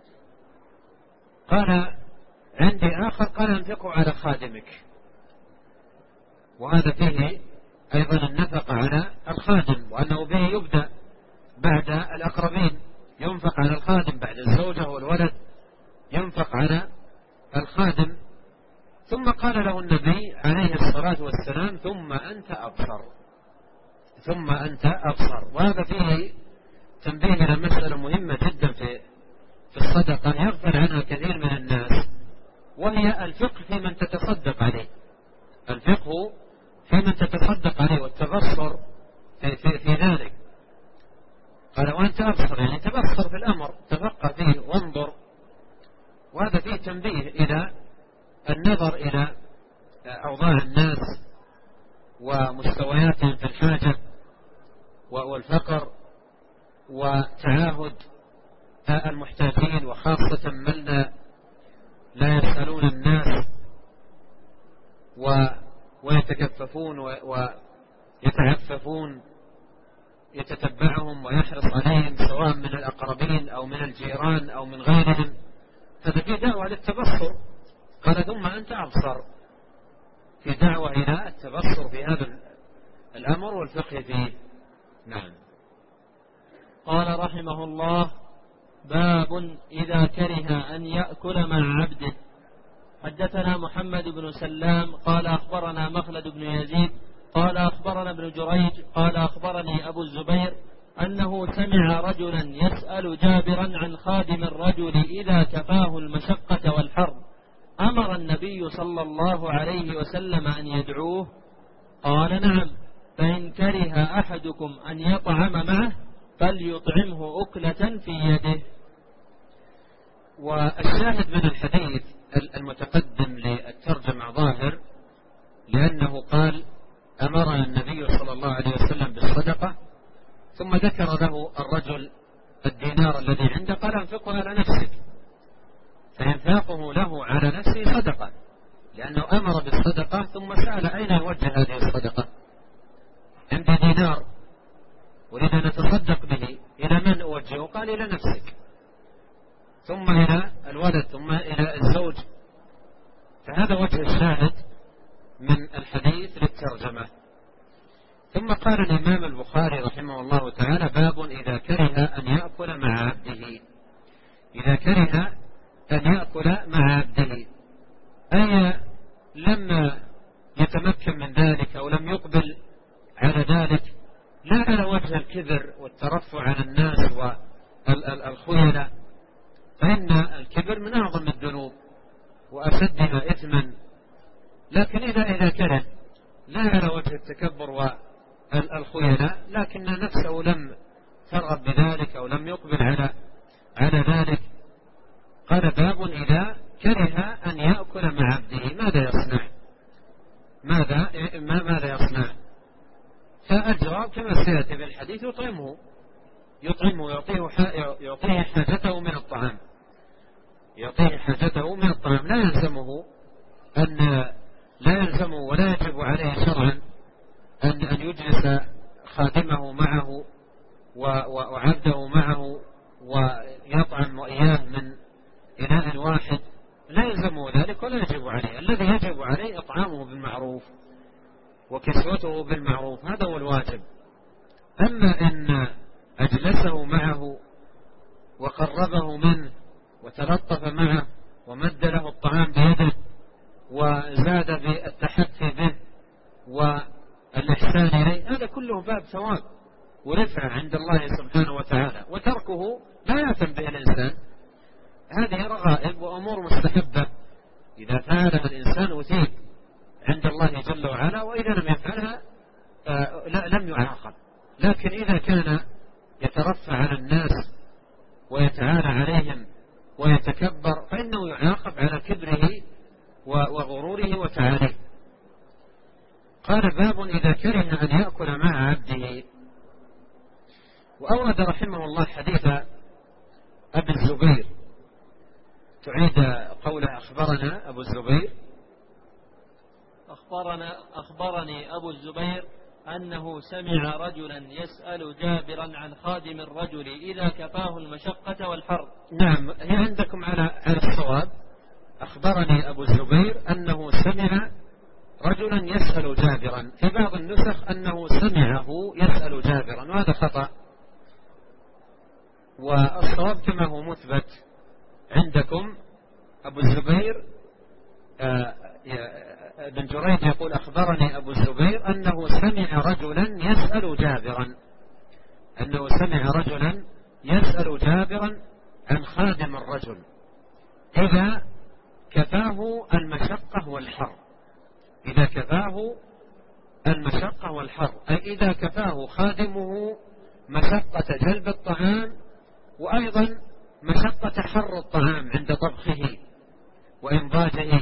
قال: عندي آخر، قال: أنفقه على خادمك. وهذا فيه أيضا النفقة على الخادم، وأنه به يبدأ بعد الأقربين، ينفق على الخادم بعد الزوجة والولد، ينفق على الخادم. ثم قال له النبي عليه الصلاة والسلام: ثم أنت أبصر، ثم أنت أبصر. وهذا فيه تنبيه إلى مسألة مهمة جدا في الصدقة يغفل عنها كثير من الناس، وهي الفقه في من تتصدق عليه، الفقه في من تتصدق عليه والتبصر في ذلك. قال: وأنت أبصر، يعني تبصر في الأمر، تفقه فيه وانظر. وهذا فيه تنبيه إلى النظر إلى أوضاع الناس ومستوياتهم في الحاجة والفقر، وتعاهد المحتاجين، وخاصة من لا يسألون الناس ويتكففون ويتعففون، يتتبعهم ويحرص عليهم سواء من الأقربين أو من الجيران أو من غيرهم. هذا في دعوة للتبصر. قال: ثم أنت أبصر، في دعوة إلى التبصر في هذا الأمر والفقه فيه. نعم. قال رحمه الله: باب إذا كره أن يأكل مع عبده. حدثنا محمد بن سلام قال أخبرنا مخلد بن يزيد قال أخبرنا ابن جريج قال أخبرني أبو الزبير أنه سمع رجلا يسأل جابرا عن خادم الرجل إذا كفاه المشقة والحر: أمر النبي صلى الله عليه وسلم أن يدعوه؟ قال: نعم، فإن كره أحدكم أن يطعم معه فليطعمه أكلة في يده. والشاهد من الحديث المتقدم للترجمة ظاهر، لأنه قال: أمرنا النبي صلى الله عليه وسلم بالصدقة، ثم ذكر له الرجل الدينار الذي عنده، قال: انفقه على نفسك. فإنفاقه له على نفسه صدقة، لأنه أمر بالصدقة ثم سأل: أين يوجه هذه الصدقة؟ عندي دينار أريد أن أتصدق به، إلى من أوجهه؟ قال: إلى نفسك، ثم إلى الولد، ثم إلى الزوج. فهذا وجه الشاهد من الحديث للترجمة. ثم قال الإمام البخاري رحمه الله تعالى: باب إذا كره أن يأكل مع عبده. إذا كره أن يأكل مع عبده، أي لما يتمكن من ذلك أو لم يقبل على ذلك، لا على وجه الكبر والترفع على الناس والخيلة، فإن الكبر من أعظم الذنوب وأشدها إثما. لكن إذا كره لا على وجه التكبر والخيلة، لكن نفسه لم ترغب بذلك أو لم يقبل على ذلك، قال: باب إذا كره أن يأكل مع عبده، ماذا يصنع؟ ماذا يصنع؟ فالجواب كما سيأتي بالحديث: يطعمه يعطيه حاجته من الطعام، يعطيه حاجته من الطعام. لا يلزمه ولا يجب عليه شرعا أن يجلس خادمه معه وعبده معه ويطعم وإياه من إناء واحد، لا يلزمه ذلك ولا يجب عليه. الذي يجب عليه إطعامه بالمعروف وكسوته بالمعروف، هذا هو الواجب. أما إن أجلسه معه وقربه منه وتلطف معه ومد له الطعام بيده وزاد بالتحفي به والإحسان إليه، هذا كله باب ثواب ورفعة عند الله سبحانه وتعالى، وتركه لا يأثم به الإنسان. هذه رغائب وأمور مستحبة إذا فعلها الإنسان أثيب عند الله جل وعلا، وإذا لم يفعلها لم يعاقب. لكن إذا كان يترفع على الناس ويتعالى عليهم ويتكبر، فإنه يعاقب على كبره وغروره وتعاليه. قال: باب إذا كره أن يأكل مع عبده. وأورد رحمه الله حديث أبي الزبير. تعيد قوله: أخبرنا أبو الزبير. أخبرني أبو الزبير أنه سمع رجلا يسأل جابرا عن خادم الرجل إذا كفاه المشقة والحر. نعم، هي عندكم على الصواب. أخبرني أبو الزبير أنه سمع رجلا يسأل جابرا. في بعض النسخ أنه سمعه يسأل جابرا، وهذا خطأ، والصواب كما هو مثبت عندكم أبو الزبير ابن جريج يقول أخبرني أبو الزبير أنه سمع رجلا يسأل جابرا، أنه سمع رجلا يسأل جابرا عن خادم الرجل إذا كفاه المشقة والحر. إذا كفاه المشقة والحر، أي إذا كفاه خادمه مشقة جلب الطعام وأيضا مشقة حر الطعام عند طبخه وإنضاجه.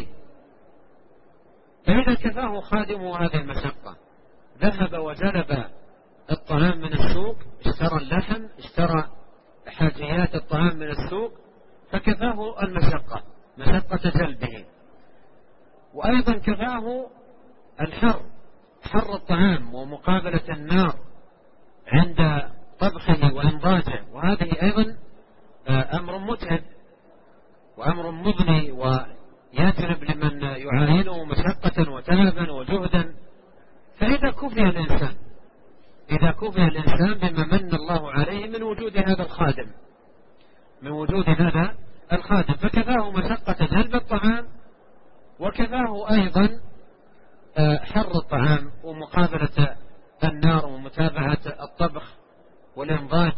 فإذا كفاه خادمه هذه المشقة ذهب وجلب الطعام من السوق، اشترى اللحم، اشترى حاجيات الطعام من السوق، فكفاه المشقة، مشقة جلبه، وأيضا كفاه الحر، حر الطعام ومقابلة النار عند طبخه وإنضاجه، وهذه أيضا أمر متعب وأمر مضني ويجلب لمن يعاينه مشقة وتعبا وجهدا. فإذا كفي الإنسان، إذا كفي الإنسان بما من الله عليه من وجود هذا الخادم، من وجود هذا الخادم، فكفاه مشقة جلب الطعام وكفاه أيضا حر الطعام ومقابلة النار ومتابعة الطبخ والإنضاج.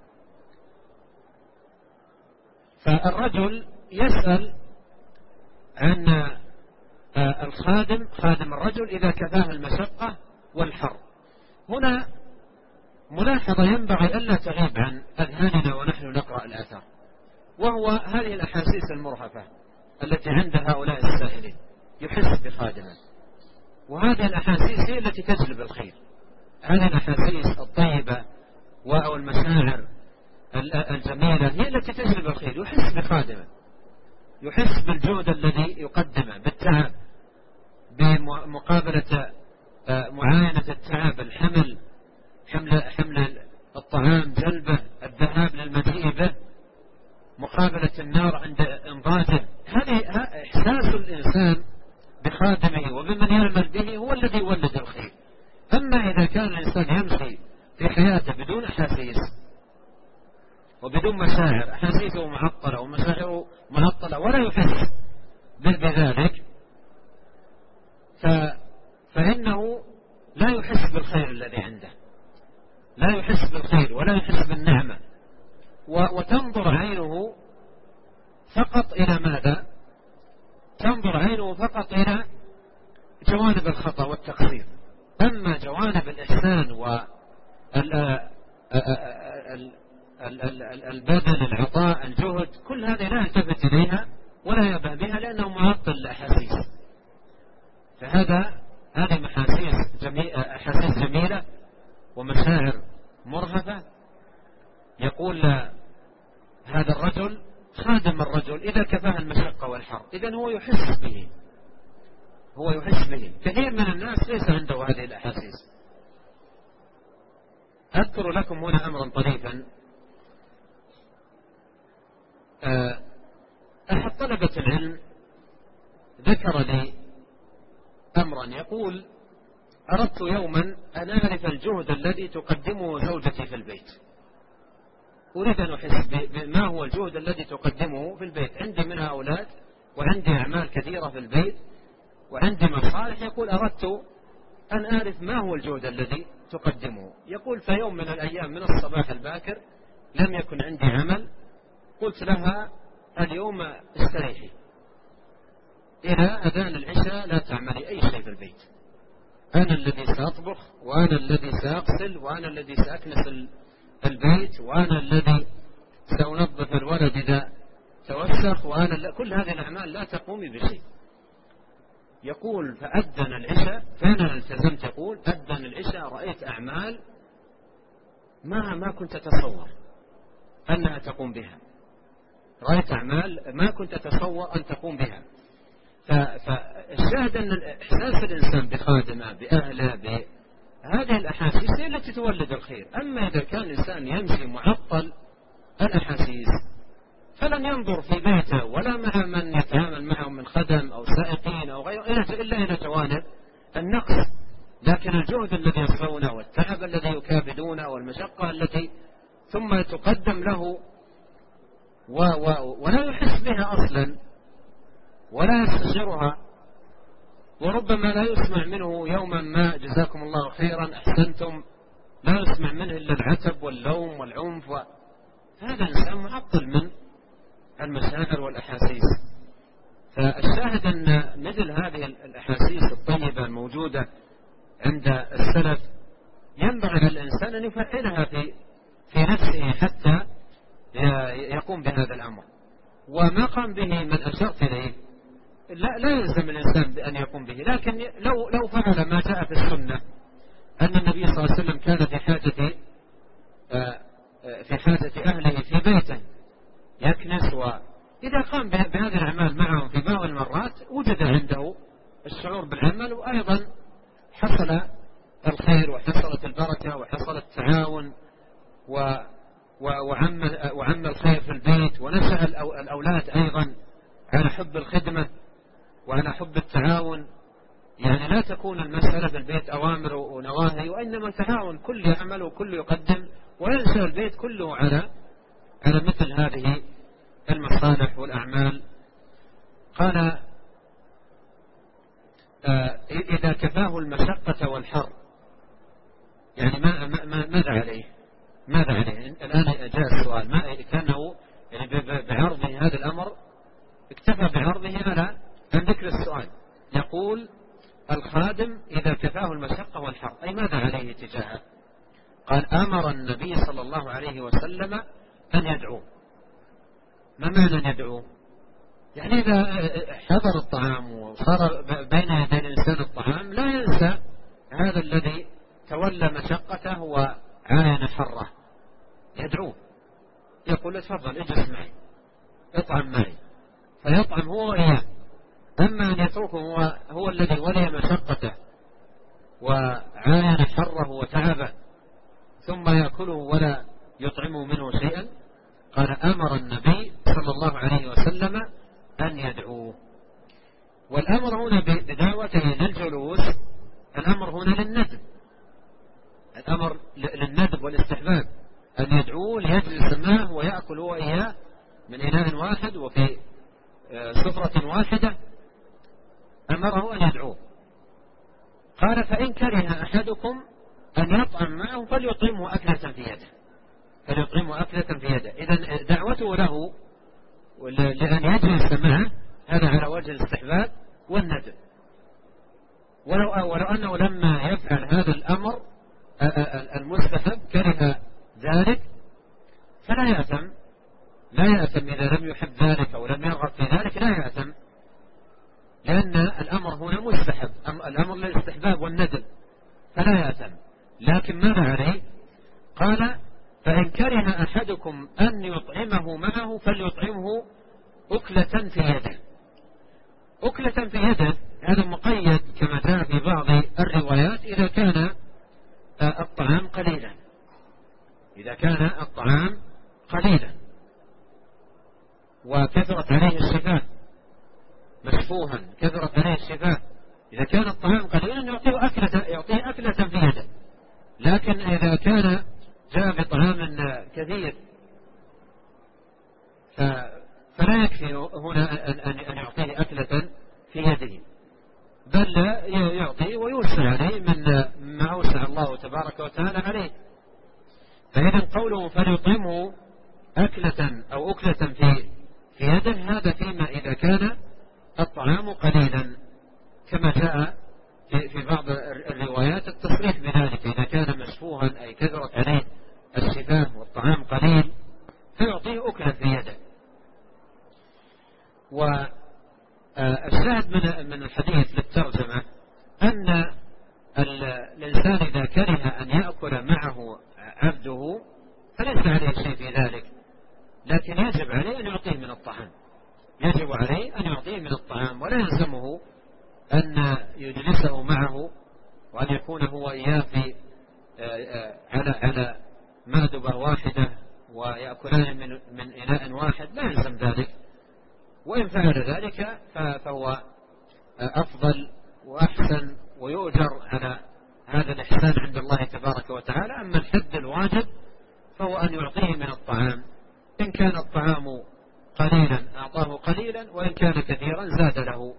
فالرجل يسأل عن الخادم، خادم الرجل إذا كفاه المشقة والحر. هنا ملاحظة ينبغي ألا تغيب عن أذهاننا ونحن نقرأ الآثار، وهو هذه الأحاسيس المرهفة التي عند هؤلاء السائلين، يحس بخادمه، وهذه الأحاسيس هي التي تجلب الخير. هذه الأحاسيس الطيبة أو المشاعر الجميلة هي التي تجلب الخير. يحس بخادمه، يحس بالجهد الذي يقدمه، بالتعب، بمقابلة معاينة التعب، الحمل، حمل الطعام، جلبه، الذهاب للمجيء به، مقابلة النار عند إنضاجه. هذه إحساس الإنسان بخادمه وبمن يعمل به هو الذي يولد الخير. أما إذا كان الإنسان يمشي في حياته بدون أحاسيس وبدون مشاعر، أحاسيسه معطلة ومشاعره معطلة ولا يحس بذلك، فإنه لا يحس بالخير الذي عنده، لا يحس بالخير ولا يحس بالنعمة، وتنظر عينه فقط إلى ماذا؟ تنظر عينه فقط إلى جوانب الخطأ والتقصير. أما جوانب الإحسان والبذل، العطاء، الجهد، كل هذه لا يلتفت إليها ولا يبه بها لأنه معطل الأحاسيس. هذه أحاسيس جميلة ومشاعر مرهفة. يقول هذا الرجل خادم الرجل إذا كفاه المشقة والحر، إذن هو يحس به، هو يحس به. كثير من الناس ليس عنده هذه الأحاسيس. أذكر لكم هنا أمرا طريفا. أحد طلبة العلم ذكر لي أمرا، يقول أردت يوما أن أعرف الجهد الذي تقدمه زوجتي في البيت، أريد أن أحس ما هو الجهد الذي تقدمه في البيت. عندي منها أولاد وعندي أعمال كثيرة في البيت وعندي مصالح. يقول أردت أن أعرف ما هو الجهد الذي تقدمه. يقول في يوم من الأيام من الصباح الباكر لم يكن عندي عمل، قلت لها اليوم استريحي إلى أذان العشاء، لا تعملي أي شيء في البيت، أنا الذي سأطبخ وأنا الذي سأغسل وأنا الذي سأكنس البيت وأنا الذي سأنظف الولد إذا توسخ، وأنا كل هذه الأعمال لا تقومي بشيء. يقول فأذن العشاء، فأنا التزمت. يقول أذن العشاء رأيت أعمال ما كنت أتصور أنها تقوم بها، رأيت أعمال ما كنت أتصور أن تقوم بها. فالشاهد أن إحساس الإنسان بخادمه بأهله بهذه الأحاسيس هي التي تولد الخير. أما إذا كان الإنسان يمشي معطل الأحاسيس فلن ينظر في بيته ولا مع من يتعامل معه من خدم أو سائقين أو غيره إلا إلى جوانب النقص، لكن الجهد الذي يصلونه والتعب الذي يكابدونه والمشقة التي ثم تقدم له ولا يحس بها أصلا ولا يستشعرها، وربما لا يسمع منه يوما ما جزاكم الله خيرا أحسنتم، لا يسمع منه إلا العتب واللوم والعنف، هذا إنسان معطل من المشاعر والأحاسيس. فالشاهد أن مثل هذه الأحاسيس الطيبة الموجودة عند السلف ينبغي للإنسان أن يفعلها في نفسه حتى يقوم بهذا الأمر. وما قام به من أشرت إليه لا يلزم الإنسان بأن يقوم به، لكن لو فعل ما جاء في السنة أن النبي صلى الله عليه وسلم كان في حاجة أهله في بيته يكنس، وإذا قام بهذه الأعمال معهم في بعض المرات وجد عنده الشعور بالعمل، وأيضا حصل الخير وحصلت البركة وحصل التعاون وعم الخير في البيت، ونشأ الأولاد أيضا على حب الخدمة وعلى حب التعاون. يعني لا تكون المسألة في البيت أوامر ونواهي، وإنما تعاون، كل يعمل وكل يقدم، وينشأ البيت كله على مثل هذه المصالح والأعمال. قال إذا كفاه المشقة والحر، يعني ماذا عليه؟ الآن جاء السؤال، ما كانه يعني بعرضه هذا الأمر اكتفى بعرضه عن ذكر السؤال. يقول الخادم إذا كفاه المشقة والحر، أي ماذا عليه تجاهه؟ قال أمر النبي صلى الله عليه وسلم أن يدعو. ما معنى أن يدعو؟ يعني إذا حضر الطعام وصار بين يدي الإنسان الطعام لا ينسى هذا الذي تولى مشقته وعاين حره، يدعوه، يقول تفضل اجلس معي اطعم معي، فيطعم هو وإياه. أما أن يتركه هو الذي ولي مشقته وعاين حره وتعبه ثم يأكله ولا يطعمه منه شيئا، قال أمر النبي صلى الله عليه وسلم أن يدعوه. والأمر هنا بدعوته للجلوس، الأمر هنا للندب، الأمر للندب والاستحباب، أن يدعوه ليجلس معه ويأكل هو إياه من إناء واحد وفي سفرة واحدة، أمره أن يدعوه. قال فإن كره أحدكم أن يطعم معه فليطعمه أكلة في يده، إذن دعوته له لأن يجلس معه هذا على وجه الاستحباب والندب. ولو أنه لما يفعل هذا الأمر المستحب كره ذلك فلا يأثم، إذا لم يحب ذلك أو لم يرغب في ذلك لا يأثم، لأن الأمر هنا مستحب، الأمر للاستحباب والندب فلا يأثم. لكن ماذا عليه؟ قال فإن كره أحدكم أن يطعمه معه فليطعمه أكلة في يده. أكلة في يده هذا مقيد كما جاء في بعض الروايات إذا كان الطعام قليلا، وكثرت عليه الشفاه مشفوها، كثرت عليه الشفاه، إذا كان الطعام قليلا يعطيه أكلة في يده. لكن إذا كان جاء بطعام كثير فلا يكفي هنا أن يعطيه أكلة في يده، بل يعطيه ويوسع عليه ما أوسع الله تبارك وتعالى عليه. فإذا قوله فليطعمه أكلة أو أكلة في يده هذا فيما إذا كان الطعام قليلا، كما جاء في بعض الروايات التصريح بذلك، إذا كان مشفوها أي كثرت عليه الشفاه والطعام قليل فيعطيه أكلة في يده. والشاهد من الحديث للترجمة أن الإنسان إذا كره أن يأكل معه عبده فليس عليه شيء في ذلك، لكن يجب عليه أن يعطيه من الطعام، ولا يلزمه أن يجلسه معه وأن يكون هو إياه على مأدبة واحدة ويأكلان من إناء واحد، لا يلزم ذلك. وإن فعل ذلك فهو أفضل وأحسن ويؤجر على هذا الإحسان عند الله تبارك وتعالى. أما الحد الواجب فهو أن يعطيه من الطعام، إن كان الطعام قليلا أعطاه قليلا، وإن كان كثيرا زاد له.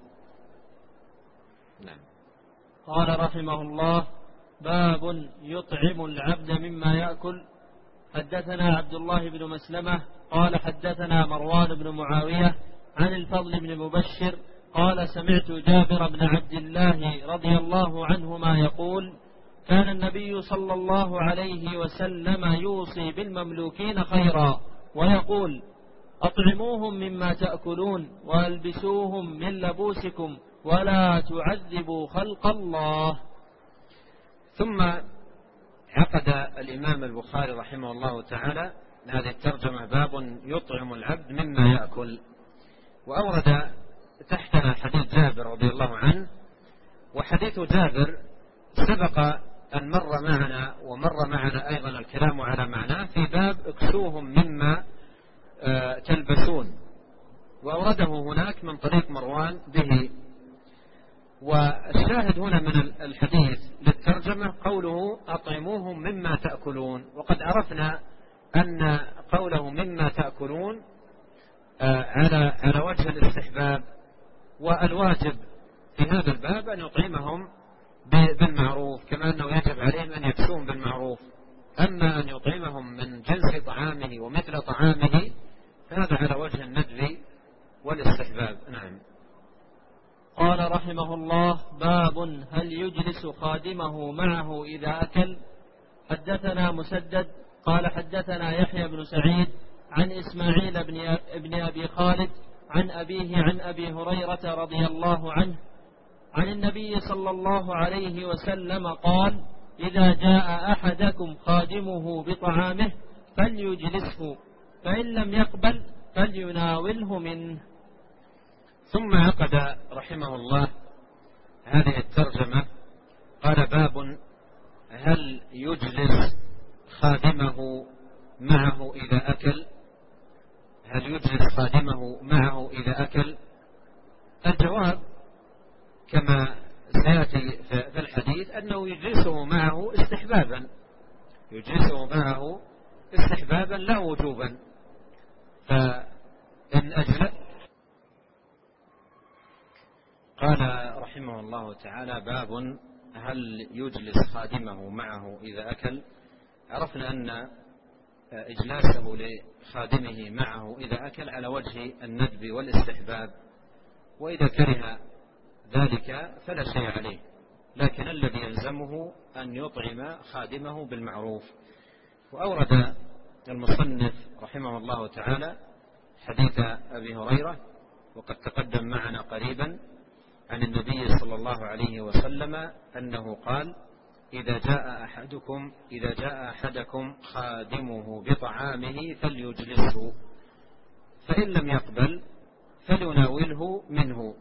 نعم. قال رحمه الله: باب يطعم العبد مما يأكل. حدثنا عبد الله بن مسلمة قال حدثنا مروان بن معاوية عن الفضل بن مبشر قال سمعت جابر بن عبد الله رضي الله عنهما يقول: كان النبي صلى الله عليه وسلم يوصي بالمملوكين خيرا ويقول: أطعموهم مما تأكلون وألبسوهم من لبوسكم ولا تعذبوا خلق الله. ثم عقد الإمام البخاري رحمه الله تعالى هذه الترجمة: باب يطعم العبد مما يأكل، وأورد تحتها حديث جابر رضي الله عنه. وحديث جابر سبق أن مر معنا أيضا الكلام على معناه في باب اكسوهم مما تلبسون، وأورده هناك من طريق مروان به. والشاهد هنا من الحديث للترجمة قوله: أطعموهم مما تأكلون. وقد عرفنا أن قوله مما تأكلون على وجه الاستحباب، والواجب في هذا الباب أن يطعمهم بالمعروف، كما أنه يجب عليهم أن يكسوهم بالمعروف. أما أن يطعمهم من جنس طعامه ومثل طعامه فهذا على وجه الندب والاستحباب. نعم. قال رحمه الله: باب هل يجلس خادمه معه إذا أكل. حدثنا مسدد قال حدثنا يحيى بن سعيد عن إسماعيل بن أبي خالد عن أبيه عن أبي هريرة رضي الله عنه عن النبي صلى الله عليه وسلم قال: إذا جاء أحدكم خادمه بطعامه فليجلسه، فإن لم يقبل فليناوله منه. ثم عقد رحمه الله هذه الترجمة قال: باب هل يجلس خادمه معه إذا أكل. هل يجلس خادمه معه إذا أكل؟ الجواب كما سيأتي في الحديث أنه يجلسه معه استحبابا، يجلسه معه استحبابا لا وجوبا. فإن أجل قال رحمه الله تعالى: باب هل يجلس خادمه معه إذا أكل. عرفنا أن إجلاسه لخادمه معه إذا أكل على وجه الندب والاستحباب، وإذا كره ذلك فلا شيء عليه، لكن الذي يلزمه أن يطعم خادمه بالمعروف. وأورد المصنف رحمه الله تعالى حديث أبي هريرة، وقد تقدم معنا قريبا عن النبي صلى الله عليه وسلم أنه قال: إذا جاء أحدكم خادمه بطعامه فليجلسه، فإن لم يقبل فليناوله منه.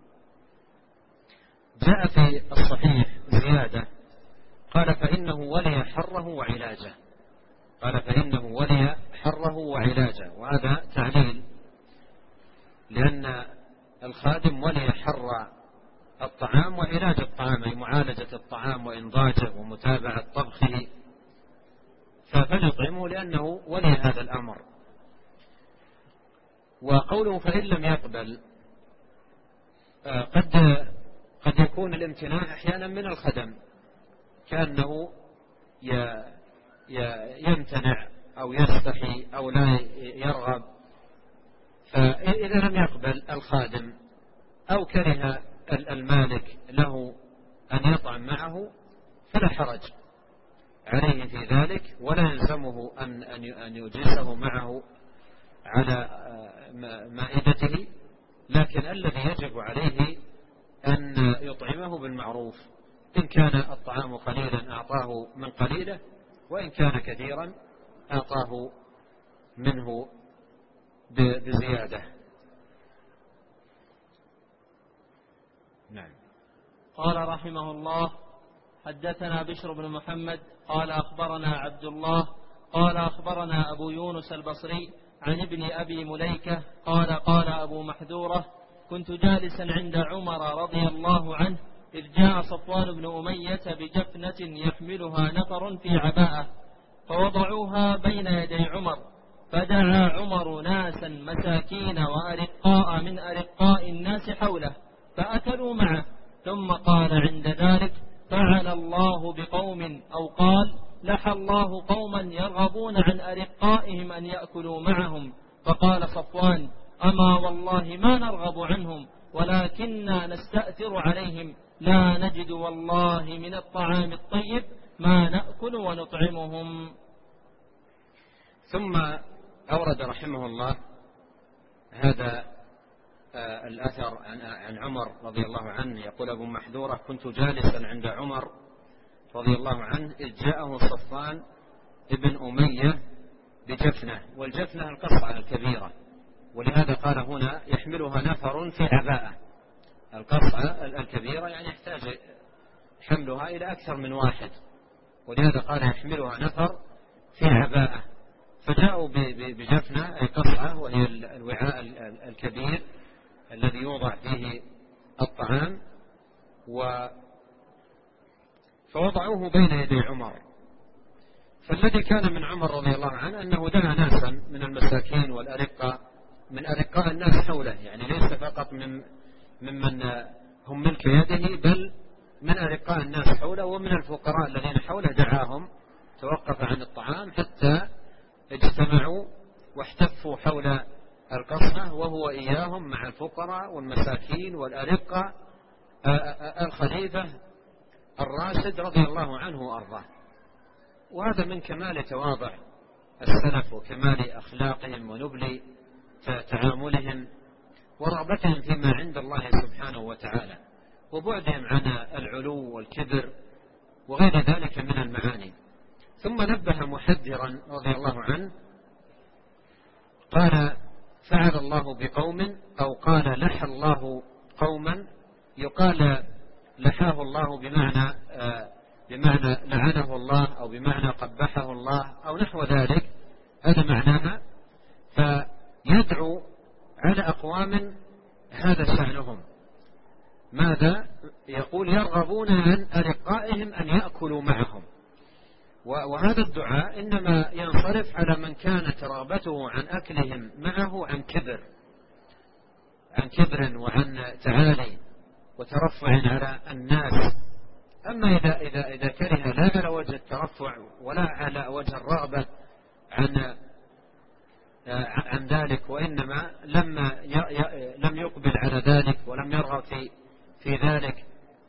جاء في الصحيح زيادة قال: فإنه ولي حره وعلاجه. قال: فإنه ولي حره وعلاجه، وهذا تعليل، لأن الخادم ولي حر الطعام وعلاج الطعام، أي معالجة الطعام وإنضاجه ومتابعة طبخه، فليطعمه لأنه ولي هذا الأمر. وقوله فإن لم يقبل، قد يكون الامتناع أحيانا من الخدم، كأنه يمتنع أو يستحي أو لا يرغب. فإذا لم يقبل الخادم أو كره المالك له أن يطعم معه فلا حرج عليه في ذلك، ولا يلزمه أن يجلسه معه على مائدته، لكن الذي يجب عليه أن يطعمه بالمعروف. إن كان الطعام قليلا أعطاه من قليله، وإن كان كثيرا أعطاه منه بزيادة. نعم. قال رحمه الله: حدثنا بشر بن محمد قال أخبرنا عبد الله قال أخبرنا أبو يونس البصري عن ابن أبي مليكة قال: قال أبو محذورة: كنت جالسا عند عمر رضي الله عنه إذ جاء صفوان بن أمية بجفنة يحملها نفر في عباءة فوضعوها بين يدي عمر، فدعا عمر ناسا مساكين وأرقاء من أرقاء الناس حوله فأكلوا معه، ثم قال عند ذلك: فعل الله بقوم، أو قال: لحى الله قوما يرغبون عن أرقائهم أن يأكلوا معهم. فقال صفوان: أما والله ما نرغب عنهم، ولكننا نستأثر عليهم، لا نجد والله من الطعام الطيب ما نأكل ونطعمهم. ثم أورد رحمه الله هذا الأثر عن عمر رضي الله عنه. يقول أبو محذورة: كنت جالسا عند عمر رضي الله عنه إذ جاءه صفوان ابن أمية بجفنة، والجفنة القصعة الكبيرة، ولهذا قال هنا يحملها نفر في عباءة. القصعة الكبيرة يعني يحتاج حملها إلى أكثر من واحد، ولهذا قال يحملها نفر في عباءة. فجاءوا بجفنة أي قصعة، وهي الوعاء الكبير الذي يوضع فيه الطعام، فوضعوه بين يدي عمر. فالذي كان من عمر رضي الله عنه أنه دعا ناسا من المساكين والأرقاء، من أرقاء الناس حوله، يعني ليس فقط ممن هم ملك يده، بل من أرقاء الناس حوله ومن الفقراء الذين حوله. دعاهم، توقف عن الطعام حتى اجتمعوا واحتفوا حول القصعة، وهو إياهم مع الفقراء والمساكين والأرقاء الخليفة الراشد رضي الله عنه وأرضاه. وهذا من كمال تواضع السلف وكمال أخلاقهم ونبل تعاملهم ورغبتهم فيما عند الله سبحانه وتعالى، وبعدهم عن العلو والكبر وغير ذلك من المعاني. ثم نبه محذرا رضي الله عنه قال: فعل الله بقوم، أو قال لحى الله قوما. يقال لحاه الله بمعنى لعنه الله، أو بمعنى قبحه الله، أو نحو ذلك، هذا معناها. فيدعو على أقوام هذا شأنهم، ماذا يقول؟ يرغبون عن أرقائهم أن يأكلوا معهم. وهذا الدعاء إنما ينصرف على من كانت رغبته عن أكلهم معه عن كبر وعن تعالي وترفع على الناس. أما إذا كره لا على وجه الترفع ولا على وجه الرغبة عن ذلك، وإنما لم يقبل على ذلك ولم يرغب في ذلك،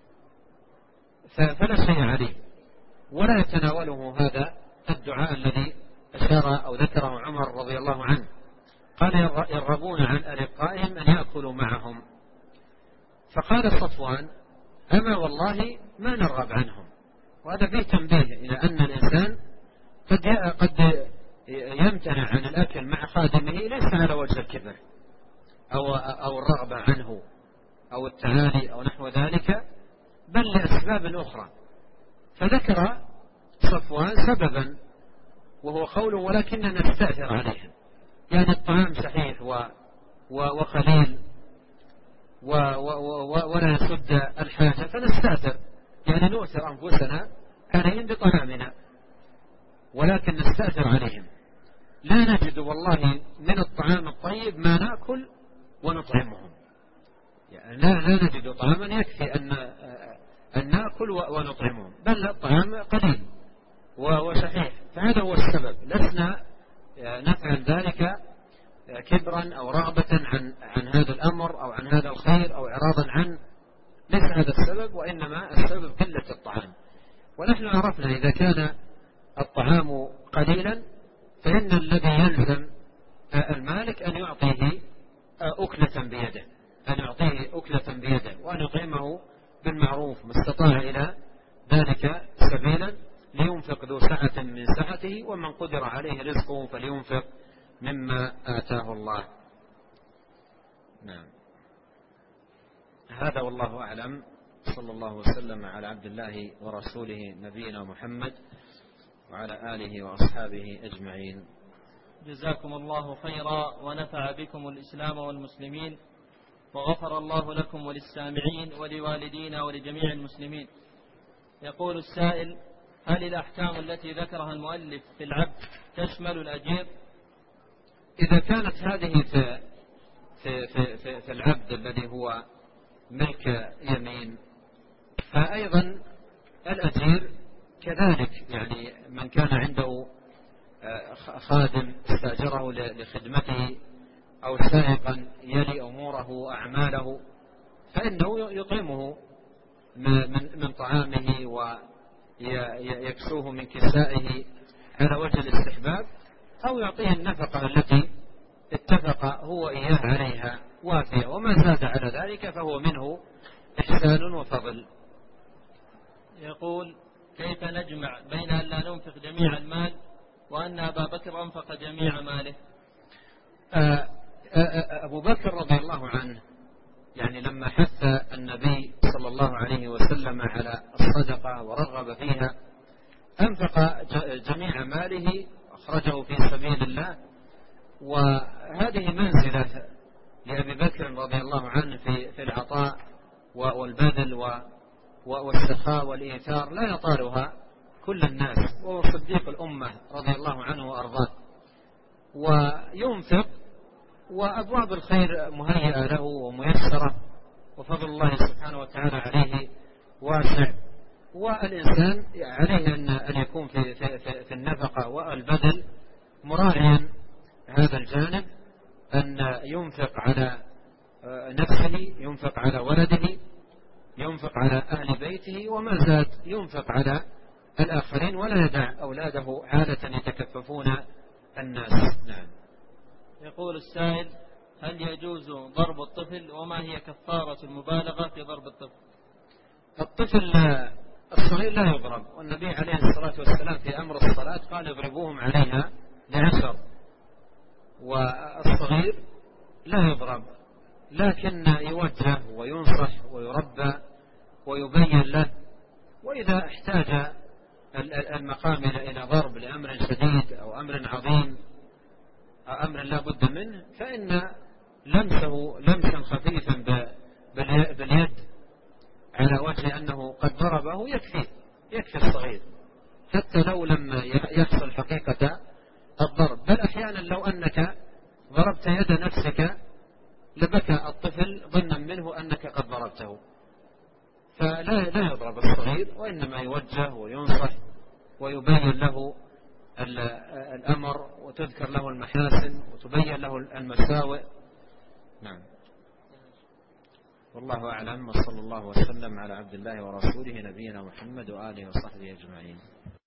فلا شيء عليه، ولا يتناوله هذا الدعاء الذي أشار أو ذكره عمر رضي الله عنه. قال: يرغبون عن أرقائهم أن يأكلوا معهم. فقال صفوان: أما والله ما نرغب عنهم. وهذا فيه تنبيه إلى أن الإنسان قد يمتنع عن الأكل مع خادمه ليس على وجه الكبر أو الرغبة عنه أو التعالي أو نحو ذلك، بل لأسباب أخرى. فذكر صفوان سببا وهو قوله: ولكننا نستأثر عليهم، يعني الطعام صحيح وقليل ولا يسد الحاجة، فنستأثر، يعني نؤثر أنفسنا عليهم بطعامنا، ولكن نستأثر عليهم، لا نجد والله من الطعام الطيب ما نأكل ونطعمهم. يعني لا نجد طعاما يكفي أن نأكل ونطعمهم، بل الطعام قليل وصحيح. فهذا هو السبب، لسنا نفعل ذلك كبرا أو رغبة عن هذا الأمر أو عن هذا الخير أو إعراضا عنه، ليس هذا السبب، وإنما السبب قلة الطعام. ونحن عرفنا إذا كان الطعام قليلا فإن الذي يلزم المالك أن يعطيه أكلة بيده، وأن يطعمه بالمعروف ما استطاع إلى ذلك سبيلا، لينفق ذو سعة من سعته، ومن قدر عليه رزقه فلينفق مما آتاه الله. نعم، هذا والله أعلم. صلى الله وسلم على عبد الله ورسوله نبينا محمد وعلى آله وأصحابه أجمعين. جزاكم الله خيرا ونفع بكم الإسلام والمسلمين. وغفر الله لكم وللسامعين ولوالدينا ولجميع المسلمين. يقول السائل: هل الأحكام التي ذكرها المؤلف في العبد تشمل الأجير؟ إذا كانت هذه في العبد الذي هو ملك يمين، فأيضا الأجير كذلك، يعني من كان عنده خادم استأجره لخدمته أو سائقا يلي أموره وأعماله، فإنه يطعمه من طعامه ويكسوه من كسائه على وجه الاستحباب، أو يعطيه النفقة التي اتفق هو إياه عليها وافية، وما زاد على ذلك فهو منه إحسان وفضل. يقول: كيف نجمع بين أن لا ننفق جميع المال وأن أبا بكر أنفق جميع ماله؟ أبو بكر رضي الله عنه يعني لما حث النبي صلى الله عليه وسلم على الصدقة ورغب فيها أنفق جميع ماله، أخرجه في سبيل الله. وهذه منزلة لأبي بكر رضي الله عنه في العطاء والبذل والسخاء والإيثار، لا يطالها كل الناس، وهو صديق الأمة رضي الله عنه وأرضاه، وينفق، وأبواب الخير مهيئة له وميسرة، وفضل الله سبحانه وتعالى عليه واسع. والإنسان عليه أن يكون في النفقة والبذل مراعيا هذا الجانب، أن ينفق على نفسه، ينفق على ولده، ينفق على أهل بيته، وما زاد ينفق على الآخرين، ولا يدع أولاده عادة يتكففون الناس. نعم. يقول السائل: هل يجوز ضرب الطفل؟ وما هي كفارة المبالغة في ضرب الطفل؟ الطفل الصغير لا يضرب، والنبي عليه الصلاة والسلام في أمر الصلاة قال: اضربوهم عليها ل10. والصغير لا يضرب، لكن يوجه وينصح ويربى ويبين له، وإذا احتاج المقام إلى ضرب لأمر شديد أو أمر عظيم أو أمر لا بد منه، فإن لمسه لمسا خفيفا باليد على وجه أنه قد ضربه يكفي الصغير، حتى لو لم يحصل حقيقة الضرب. بل أحيانا لو أنك ضربت يد نفسك لبكى الطفل ظنا منه أنك قد ضربته. فلا يضرب الصغير، وإنما يوجه وينصح ويبين له الأمر، وتذكر له المحاسن وتبين له المساوئ. نعم. والله أعلم، وصلى الله وسلم على عبد الله ورسوله نبينا محمد وآله وصحبه أجمعين.